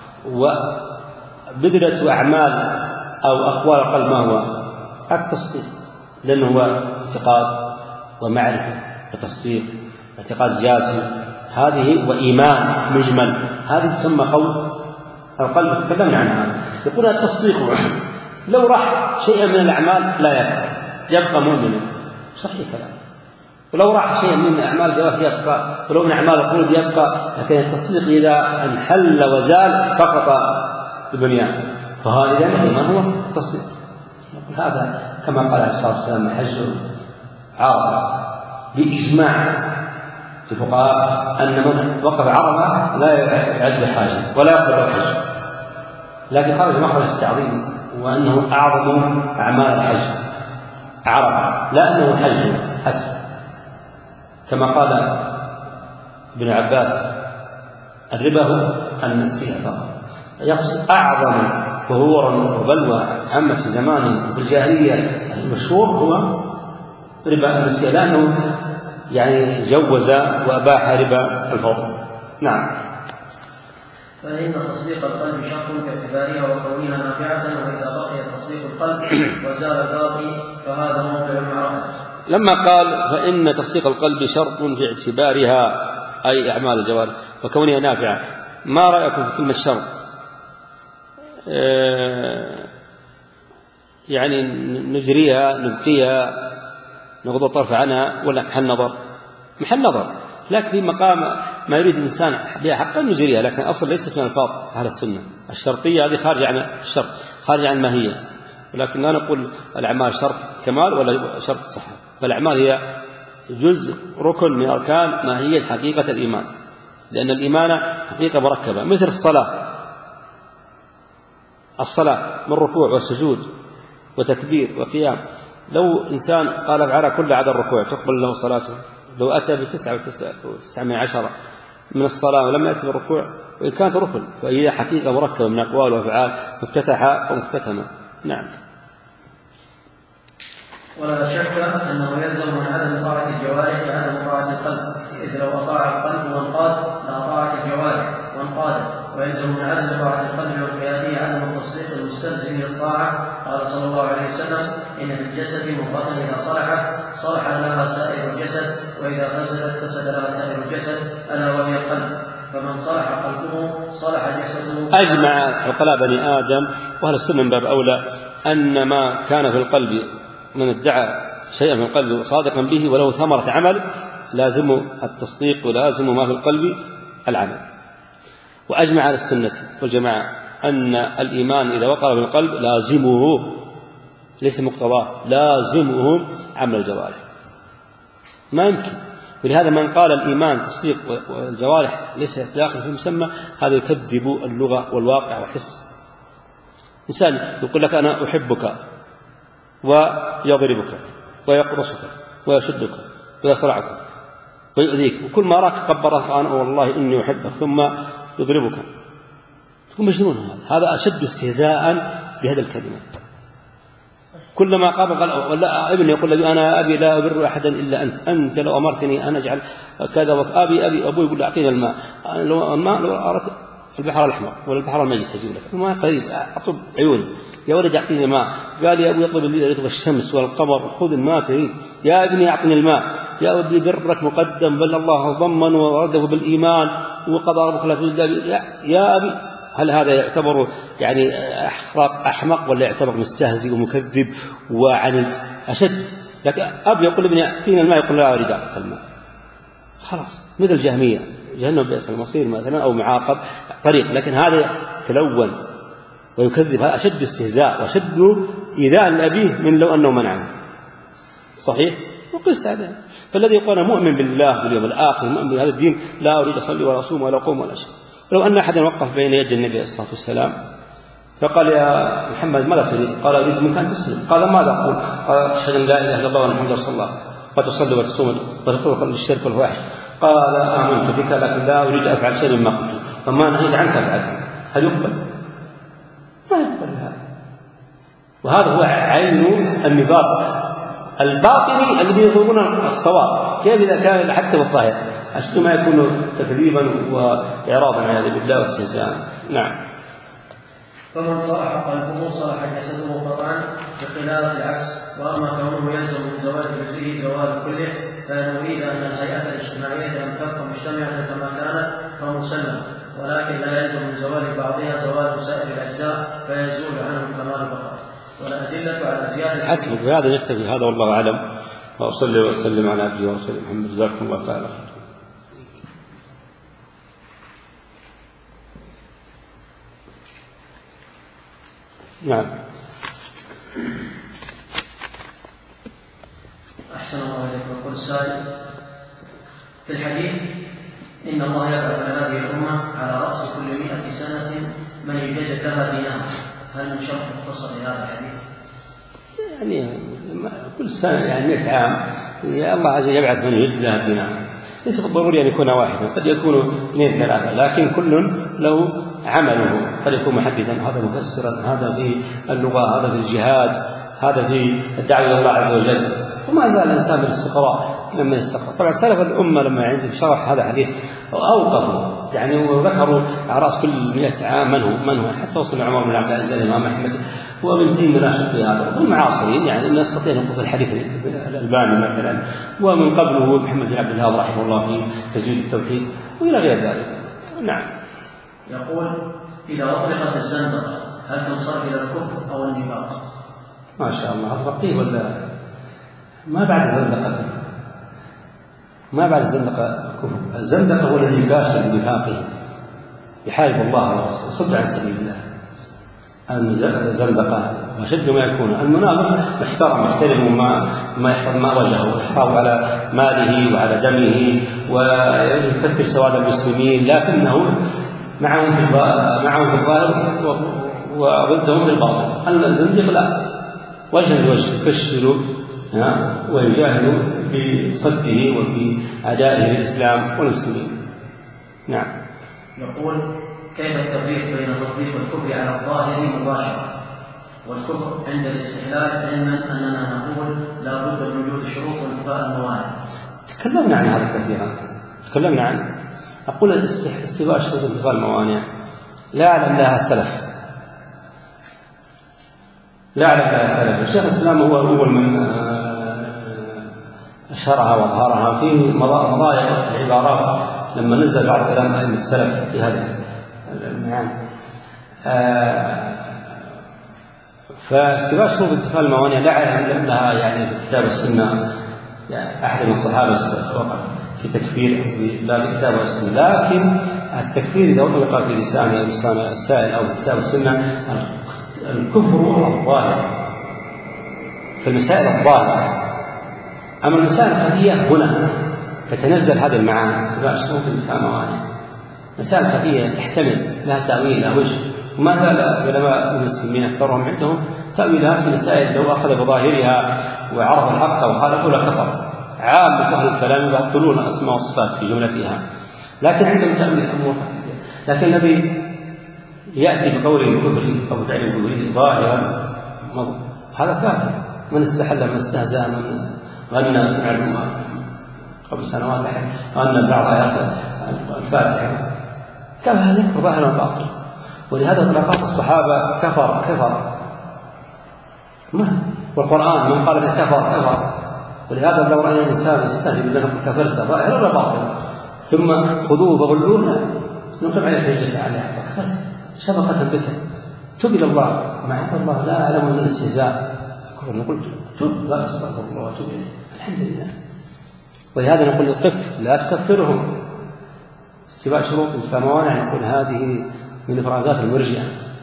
وبذرة أعمال أو أقوال القلب ما هو؟ التصديق، لأنه هو اعتقاد ومعرفة وتصديق، اعتقاد جازم هذه، وإيمان مجمل، هذه تسمى قول القلب. تكلمنا عن هذا. يقول التصديق لو راح شيئا من الأعمال لا يبقى يبقى مؤمنا، صحيح كلام. ولو راح شيئا من أعمال الجوارح يبقى، ولو من أعمال القلوب يبقى. لكن التصديق إذا انحل وزال سقط البنيان، فهذا إذن ما هو التصديق. هذا كما قال عليه الصلاة والسلام حج عرفة بإجماع الفقهاء أن من وقف عرفة لا يعد حاجة ولا يقبل حج، لكن خرج مخرج التعظيم، وأنه أعظم أعمال الحج عرفة، لا أنه حج حسب، كما قال ابن عباس الربا هو النسيئة فقط، يقصد أعظم ظهورا وبلوى عامة في زمانه في الجاهلية المشهور هو ربا النسيئة، لأنه يعني جوز وأباح ربا الفضل. نعم. فإن تصديق القلب شرط باعتبارها وكونها نافعة، وإذا بقي تصديق القلب وزال الباقي فهذا موقع المعركة. لما قال فإن تصديق القلب شرط باعتبارها أي أعمال الجوارح وكونها نافعة، ما رأيكم في كلمة شرط؟ آه يعني نجريها نبقيها نغض الطرف عنها ولا محل نظر؟ محل نظر، لكن في مقام ما يريد الإنسان بها حقا نجريها، لكن أصلا ليست من ألفاظ أهل السنة. الشرطية هذه خارجة عن الشرط، خارجة عن الماهية، ولكن لا نقول الأعمال شرط كمال ولا شرط الصحة، فالأعمال هي جزء ركن من أركان ماهية حقيقة الإيمان، لأن الإيمان حقيقة مركبة، مثل الصلاة. الصلاة من ركوع وسجود وتكبير وقيام، لو إنسان قال افعل كل عدد الركوع تقبل له صلاته، لو أتى بتسعة وتسعمائة عشر من الصلاة ولم يأتي بالركوع وإن كانت ركن، فهي حقيقة مركبة من أقوال وأفعال مفتتحة ومختتمة. نعم. ولا شك أنه يلزم من عدم طاعة الجوارح بعدم طاعة القلب، إذ لو أطاع القلب وانقاد لأطاعت الجوارح وانقادت، ويلزم من عدم طاعة القلب وانقياده عدم التصديق المستلزم للطاعة. قال صلى الله عليه وسلم إن في الجسد مضغة إذا صلحت صلح لها سائر الجسد، وإذا فسدت فسد لها سائر الجسد، ألا وهي القلب، فمن صلح قلبه صلح جسده. أجمع عقلاء بني آدم وأهل السنة من باب أولى أن ما كان في القلب من ادعى شيئا من القلب صادقا به وله ثمرة عمل لازم التصديق ولازم ما في القلب العمل. وأجمع على السنة والجماعة أن الإيمان إذا وقع في القلب لازمه ليس مقتضاه، لازمه عمل الجوارح، ما يمكن. ولهذا من قال الإيمان تصديق والجوارح ليس داخل في مسمى، هذا يكذب اللغة والواقع والحس. إنسان يقول لك أنا أحبك ويضربك ويقرصك ويشدك ويصرعك ويؤذيك، وكل ما راك قبرك أنا والله إني أحبك ثم يضربك، تكون مجنون. هذا هذا أشد استهزاء بهذا الكلمة. كلما قابل قال ولا ابن يقول لي أنا أبي لا أبر أحدا إلا أنت، أنت لو أمرتني أنا أجعل كذا وأبي أبي أبوي يقول أعطينا الماء، لو الماء لو أردت البحر الأحمر ولا البحر الميت تجيب لك الماء قليل أطلب عيوني، يا ولد أعطيني الماء، قال يا أبوي يطلب لي الشمس والقمر خذ الماء تريد، يا ابني أعطني الماء، يا أبي برك مقدم بل الله ضمن ورده بالإيمان وقضى ربك لا تجد، يا أبي. هل هذا يعتبر يعني أحمق ولا يعتبر مستهزئ ومكذب وعنيد أشد؟ لكن أب يقول ابني أعطيني الماء يقول لا أريد أعطيك الماء، خلاص مثل جهمية جهنم بئس المصير مثلا أو معاقب طريق. لكن هذا تلون ويكذب، هذا أشد استهزاء وأشد إيذاء لأبيه من لو أنه منعه. صحيح؟ وقس هذا. فالذي يقول أنا مؤمن بالله واليوم الآخر مؤمن بهذا الدين لا أريد أصلي ولا أصوم ولا أقوم ولا شيء. لو أن أحدا وقف بين يدي النبي عليه الصلاة والسلام فقال يا محمد ماذا تريد؟ قال أريد منك أن تسلم. قال ماذا أقول؟ قال أشهد أن لا إله إلا الله وأن محمدا رسول الله وتصلي وتصوم وتترك الشرك والفواحش. قال آمنت بك لكن لا أريد أفعل شيء مما قلت، فما نهيت عنه سأفعل. هل يقبل؟ ما يقبل هذا. وهذا هو عين النفاق الباطني الذي يظهرون الصواب، كيف إذا كان حتى بالظاهر أشد ما يكون تكذيبا وإعراضا عياذا بالله واستهزاء. نعم. فمن صلح قلبه صلح جسده قطعا بخلاف العكس. واما كونه يلزم من زوال جزئه زوال كله فان يريد ان الهيئه الاجتماعيه لم تبقى مجتمعه كما كانت فمسلم، ولكن لا يلزم من زوال بعضها زوال سائر الاجزاء فيزول عنه الكمال فقط. والادله على زياده حسبك بهذا نكتفي. هذا والله اعلم، واصلي واسلم على عبده ورسوله محمد. جزاكم الله تعالى. نعم. أحسن الله إليكم. يقول السائل: في الحديث إن الله يبعث على هذه الأمة على رأس كل مئة سنة من يجدد لها دينها، هل من شرط مختصر لهذا الحديث؟ يعني كل سنة يعني مئة عام الله عز وجل يبعث من يجدد لها دينها، ليس بالضروري أن يكون واحدا، قد يكون اثنين ثلاثة، لكن كل له عمله، قد يكون محددا، هذا مفسرا، هذا في اللغة، هذا في الجهاد، هذا في الدعوة إلى الله عز وجل. وما زال الإنسان بالاستقراء لما يستقر. طبعا سلف الأمة لما عندهم شرح هذا الحديث أوقفوا يعني وذكروا على رأس كل مئة عام من هو من هو حتى وصل عمر بن عبد العزيز الإمام أحمد وابن تيمية ناشط في هذا، والمعاصرين يعني الناس يستطيع أن يوقف الحديث الألباني مثلا، ومن قبله محمد بن عبد الوهاب رحمه الله في تجويد التوحيد وإلى غير ذلك. نعم. يقول: إذا أطلقت الزندقة هل تنصرف إلى الكفر أو النفاق؟ ما شاء الله. هذا فقيه ولا ما بعد الزندقة؟ ما بعد الزندقة كفر. الزندقة هو الذي يكاشف بنفاقه يحارب الله ورسوله صد عن سبيل الله. الزندقة وشد ما يكون. المنافق محترم يحترم ما ما يحفظ ما وجهه ويحافظ على ماله وعلى دمه ويكثر سواد المسلمين، لكنه معهم في معهم في الظاهر وضدهم في الباطن. الزنديق لا، وجه لوجه يكشر ويجاهد بصده وبأدائه للإسلام والمسلمين. نعم. يقول: كيف التفريق بين تطبيق الكفر على الظاهر مباشرة والكفر عند الاستحلال، علما أننا نقول لا بد من وجود شروط وانتفاء الموانع؟ تكلمنا عن هذا كثيرا، تكلمنا عنه. أقول استيفاء شروط وانتفاء الموانع لا أعلم لها سلف، لا أعلم لها سلف. الشيخ الإسلام هو أول من أشهرها وأظهرها في مضايق العبارات لما نزل بعض كلام أئمة السلف في هذه المعاني. فاستيفاء شروط انتفاء الموانع لا أعلم لها يعني في كتاب السنة يعني أحد من الصحابة وقع في تكفير لا بكتاب السنة، لكن التكفير إذا أطلق في لسان لسان السائل أو كتاب السنة الكفر الظاهر في المسائل الظاهرة. أما المسائل الخفية هنا تتنزل هذه المعاني استيفاء شروط انتفاء الموانع. مسائل خفية تحتمل لها تأويل لها وجه، وما زال علماء المسلمين أكثرهم عندهم تأويلات في مسائل لو أخذ بظاهرها وعرف الحق وخالفه لكفر. عامة أهل الكلام يبطلون أسماء وصفات في جملتها، لكن عندهم تأويل أمور خفية. لكن الذي يأتي بقول الكفر أو فعل الكفر ظاهرا هذا كافر. من استحل من استهزأ من غنى سمع قبل سنوات غنى بعض آيات الفاتحة كان هذا يكفر ظاهرا وباطلا. ولهذا اطلاقات الصحابة كفر كفر والقرآن من قال كفر كفر. ولهذا لو رأى الإنسان يستهزئ بأنه كفرت ظاهرا ولا باطلا ثم خذوه فغلوه نقم عليه حجة عليها فكفرت شبقة بك تب إلى الله مع الله لا أعلم من الاستهزاء كفر. نقول تب لا أستغفر الله وتب إليه الحمد لله. ولهذا نقول القف لا تكفرهم. استيفاء شروط انتفاء موانع نقول هذه من إفرازات المرجئة.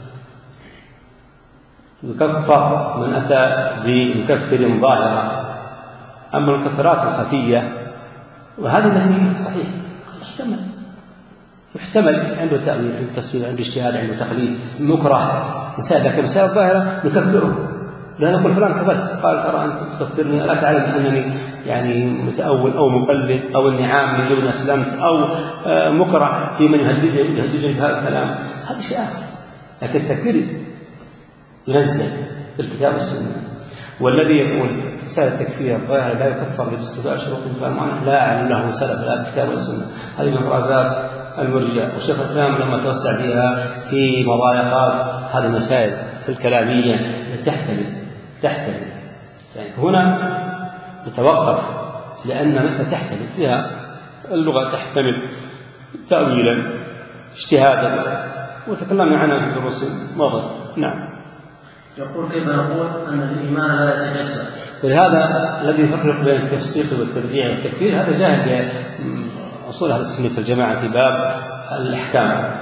يكفر من أتى بمكفر ظاهرا. أما المكفرات الخفية وهذه التي صحيح يحتمل يحتمل عنده تأويل عنده تسويل عنده اجتهاد عنده تقليد مكره مسائل، لكن مسائل ظاهرة نكفره. لا نقول فلان كفرت قال ترى أنت تكفرني ألا تعلم أنني يعني متأول أو مقلد أو أني عام من دون أسلمت أو مكره في من يهددني بهذا الكلام. هذا شيء آخر. لكن التكفير ينزل في الكتاب والسنة. والذي يقول مسألة التكفير الظاهر لا يكفر باستواء شروط الإيمان لا أعلم له سلف لا الكتاب والسنة. هذه من مفرزات المرجئة، والشيخ الإسلام لما توسع فيها في مضايقات هذه المسائل في الكلامية تحتمل تحتمل يعني هنا نتوقف لأن مسألة تحتمل فيها اللغة تحتمل تأويلا اجتهادا وتكلمنا عنها في دروس مضت. نعم. يقول كيف نقول أن الإيمان لا يتجسد؟ ولهذا الذي يفرق بين التفسيق والترجيع والتكفير هذا جاهل بأصول أهل السنة والجماعة في باب الأحكام.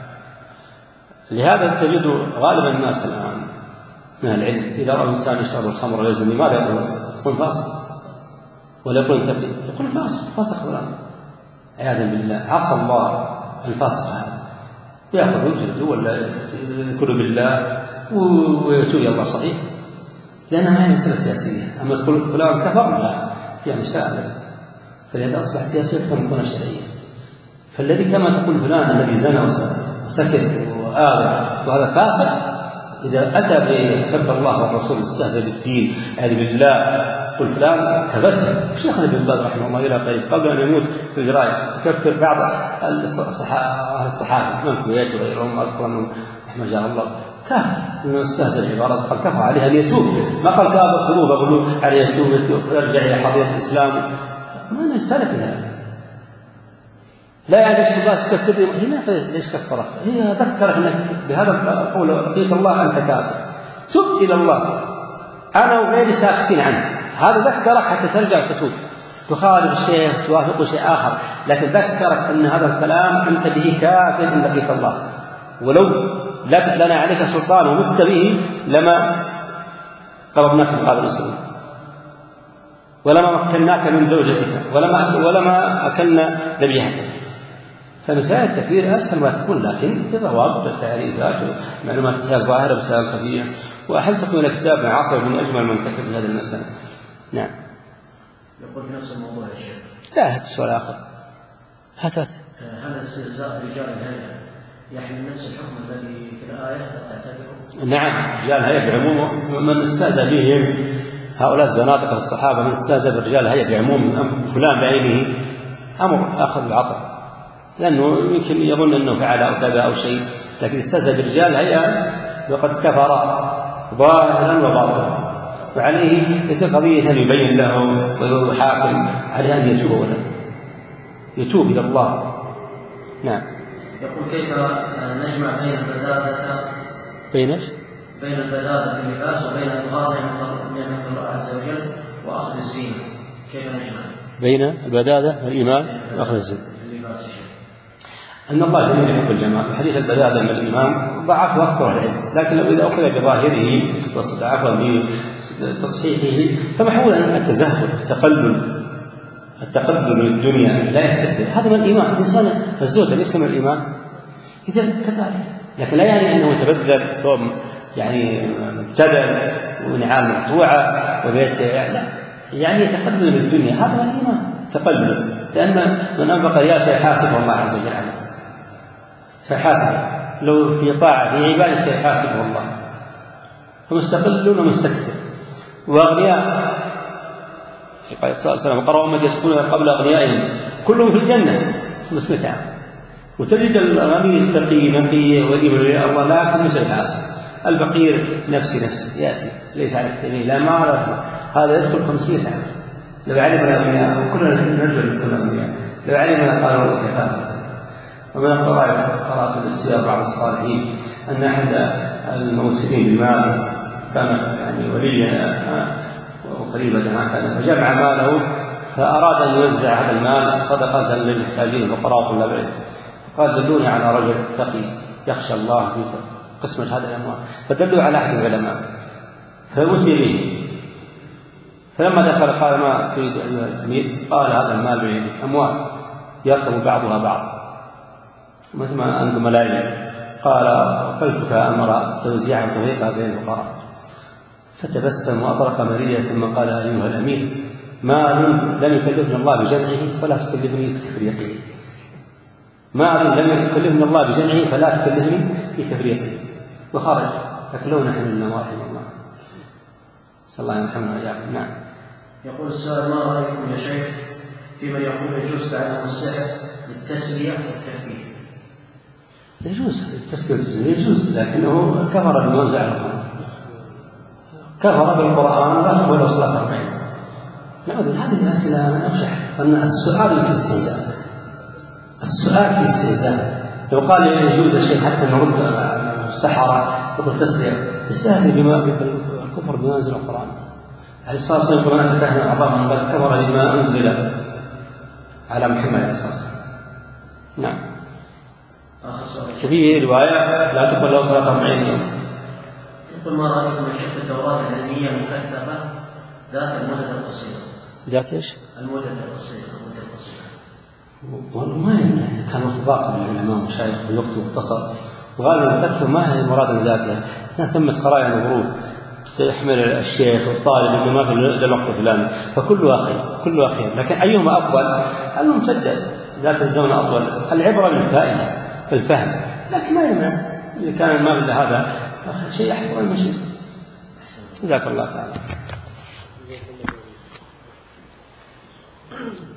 لهذا تجد غالبا الناس الآن من العلم إذا رأى الإنسان يشرب الخمر ويزني ماذا يقول؟ يقول فاسق ولا يقول تقي؟ يقول فاسق فاسق ولا عياذا بالله. عصى الله الفاسق هذا يأخذ وجهه ولا يذكر بالله ويتوب إلى الله صحيح، لأنها ما هي مسألة سياسية. أما تقول فلان كفر لا فيها مسألة، فلهذا أصبح سياسية أكثر من كونها شرعية. فالذي كما تقول فلان الذي زنى وسكت وآذى وهذا فاسق إذا أتى بسب الله والرسول استهزأ بالدين يعني بالله قل فلان كفرت. شيخنا ابن باز رحمه الله إلى قريب قبل أن يموت في الجراية يكفر بعض الصحابة من الكويت وغيرهم أذكر أنهم رحمه الله كافر انه استهزأ العبارة قال كفر عليها ان يتوب، ما قال كافر قلوب قلوب عليه يتوب ويرجع الى حضيض الاسلام. ما نسالك هذا لا يعني ليش بس كفر هنا ليش كفرك؟ هي ذكرك انك بهذا القول لقيت الله انت كافر تب الى الله انا وغيري ساكتين عنه. هذا ذكرك حتى ترجع وتتوب تخالف الشيخ توافق شيء اخر، لكن ذكرك ان هذا الكلام انت به كافر ان لقيت الله، ولو لا لنا عليك سلطان ومت به لما قربناك من قابل الإسلام ولما مكناك من زوجتك ولما, ولما أكلنا ذبيحتك. فمسائل التكفير أسهل ما تكون، لكن بضوابط والتعريفات ومعلومات ظاهرة بسائل خفية. وأحل تكون كتاب عصر من أجمل من كتب هذه المسألة. نعم. يقول في نفس الموضوع يا شيخ. لا هات السؤال آخر. هات هات. هل استهزاء رجال الهيئة يحمل نفس الحكم الذي في الآية تعتبره؟ نعم رجال الهيئة بعموم من استهزأ بهم هؤلاء الزنادقة الصحابة من استهزأ برجال الهيئة بعموم فلان بعينه أمر أخذ العطاء، لأنه يمكن يظن أنه فعل أو كذا أو شيء، لكن استهزأ برجال الهيئة وقد كفر ظاهرا وباطنا، وعليه ليس قضية أن يبين له ويحاكم، عليه أن يتوب ولا يتوب إلى الله. نعم. يقول كيف نجمع بين البذاذة بين ايش؟ بين البذاذة في اللباس وبين إظهار نعمة الله عز وجل وأخذ الزينة، كيف نجمع بين البذاذة والإيمان وأخذ الزينة؟ أن الله جميل يحب الجمال، وحديث البذاذة من الإمام ضعف وأكثر العلم، لكن لو إذا أخذ بظاهره واستضعفه بتصحيحه فمحمول أن التزهد التقلل التقلل من الدنيا لا يستكبر، هذا من الإيمان. الإنسان الزهد ليس من الإيمان، إذا كذلك، لكن لا يعني أنه يتبذل ثوب يعني مبتدل ونعال مقطوعة وبيت لا، يعني يتقلل من الدنيا، هذا من الإيمان تقلل، لأن من أنفق رياسة يحاسبه الله عز وجل عليه، فحاسبه لو في طاعة في عبادة سيحاسبه الله، فمستقل ومستكثر. وأغنياء قال صلى الله عليه وسلم قرأوا أمة يدخلون قبل أغنيائهم كلهم في الجنة خمسمائة عام، وتجد الغني التقي نقي ولي الله لكن مثل الحاسب، الفقير نفسي نفسي يأتي ليس على كتابه لا ما عرف هذا يدخل خمسمائة عام. لو علم الأغنياء وكلنا نرجو لكل الأغنياء لو علم قالوا كفاهم. ومن القواعد قرأت بالسير بعض الصالحين أن أحد الموسمين بالمال كان يعني وليا وخليفة هكذا فجمع ماله فأراد أن يوزع هذا المال صدقة للمحتاجين الفقراء طلاب العلم، قال دلوني على رجل تقي يخشى الله في قسمة هذا الأموال، فدلوا على أحد العلماء فأتي به، فلما دخل قال ما تريد أيها الأمير؟ قال هذا المال بيدك أموال يركب بعضها بعض مثل ما أنتم ملايين، قال قلبك أمر توزيعا وتفريقا بين الفقراء، فتبسم وأطرق مريا ثم قال أيها الأمير مال لم يكلفني الله بجمعه فلا تكلفني بتفريقه، مال لم يكلفني الله بجمعه فلا تكلفني بتفريقه، وخرج. لكن لو نحن لنا رحمه الله صلى الله عليه وسلم. نعم. يقول السؤال: ما رأيكم يا شيخ في من يقول يجوز تعلم السحر للتسلية والترفيه؟ يجوز التسلية يجوز، لكنه كفر بموزع القرآن، كفر بالقرآن لا تقبل صلاة أربعين. نعود هذه الأسئلة من أرجح أن السؤال في استهزاء، السؤال في استهزاء. لو قال يجوز الشيء حتى نرد على السحرة يقول تسلية، يستهزئ بما الكفر بما أنزل القرآن. عليه الصلاة والسلام يقول: أنا فتحنا أعظم قد كفر لما أنزل على محمد عليه الصلاة والسلام. نعم. وفيه رواية لا تقبل له صلاة أربعين يوم. يقول: ما رأيكم من شق الدورات العلمية المكثفة ذات المدة القصيرة؟ ذات ايش؟ المدة القصيرة. المدة القصيرة. والله ما يعني كان اتفاق من العلماء والمشايخ بوقت مختصر، وغالبا المكثفة ما هي المراد ذاتها، كانت ثمة قرائن وغروب تحمل الشيخ والطالب انه ما في الا الوقت الفلاني، فكلها خير كلها خير. لكن ايهما افضل؟ الممتدة ذات الزمن افضل، العبرة للفائدة الفهم، لكن ما يمنع اذا كان ما الا هذا شيء احفظ المشي. جزاك الله تعالى.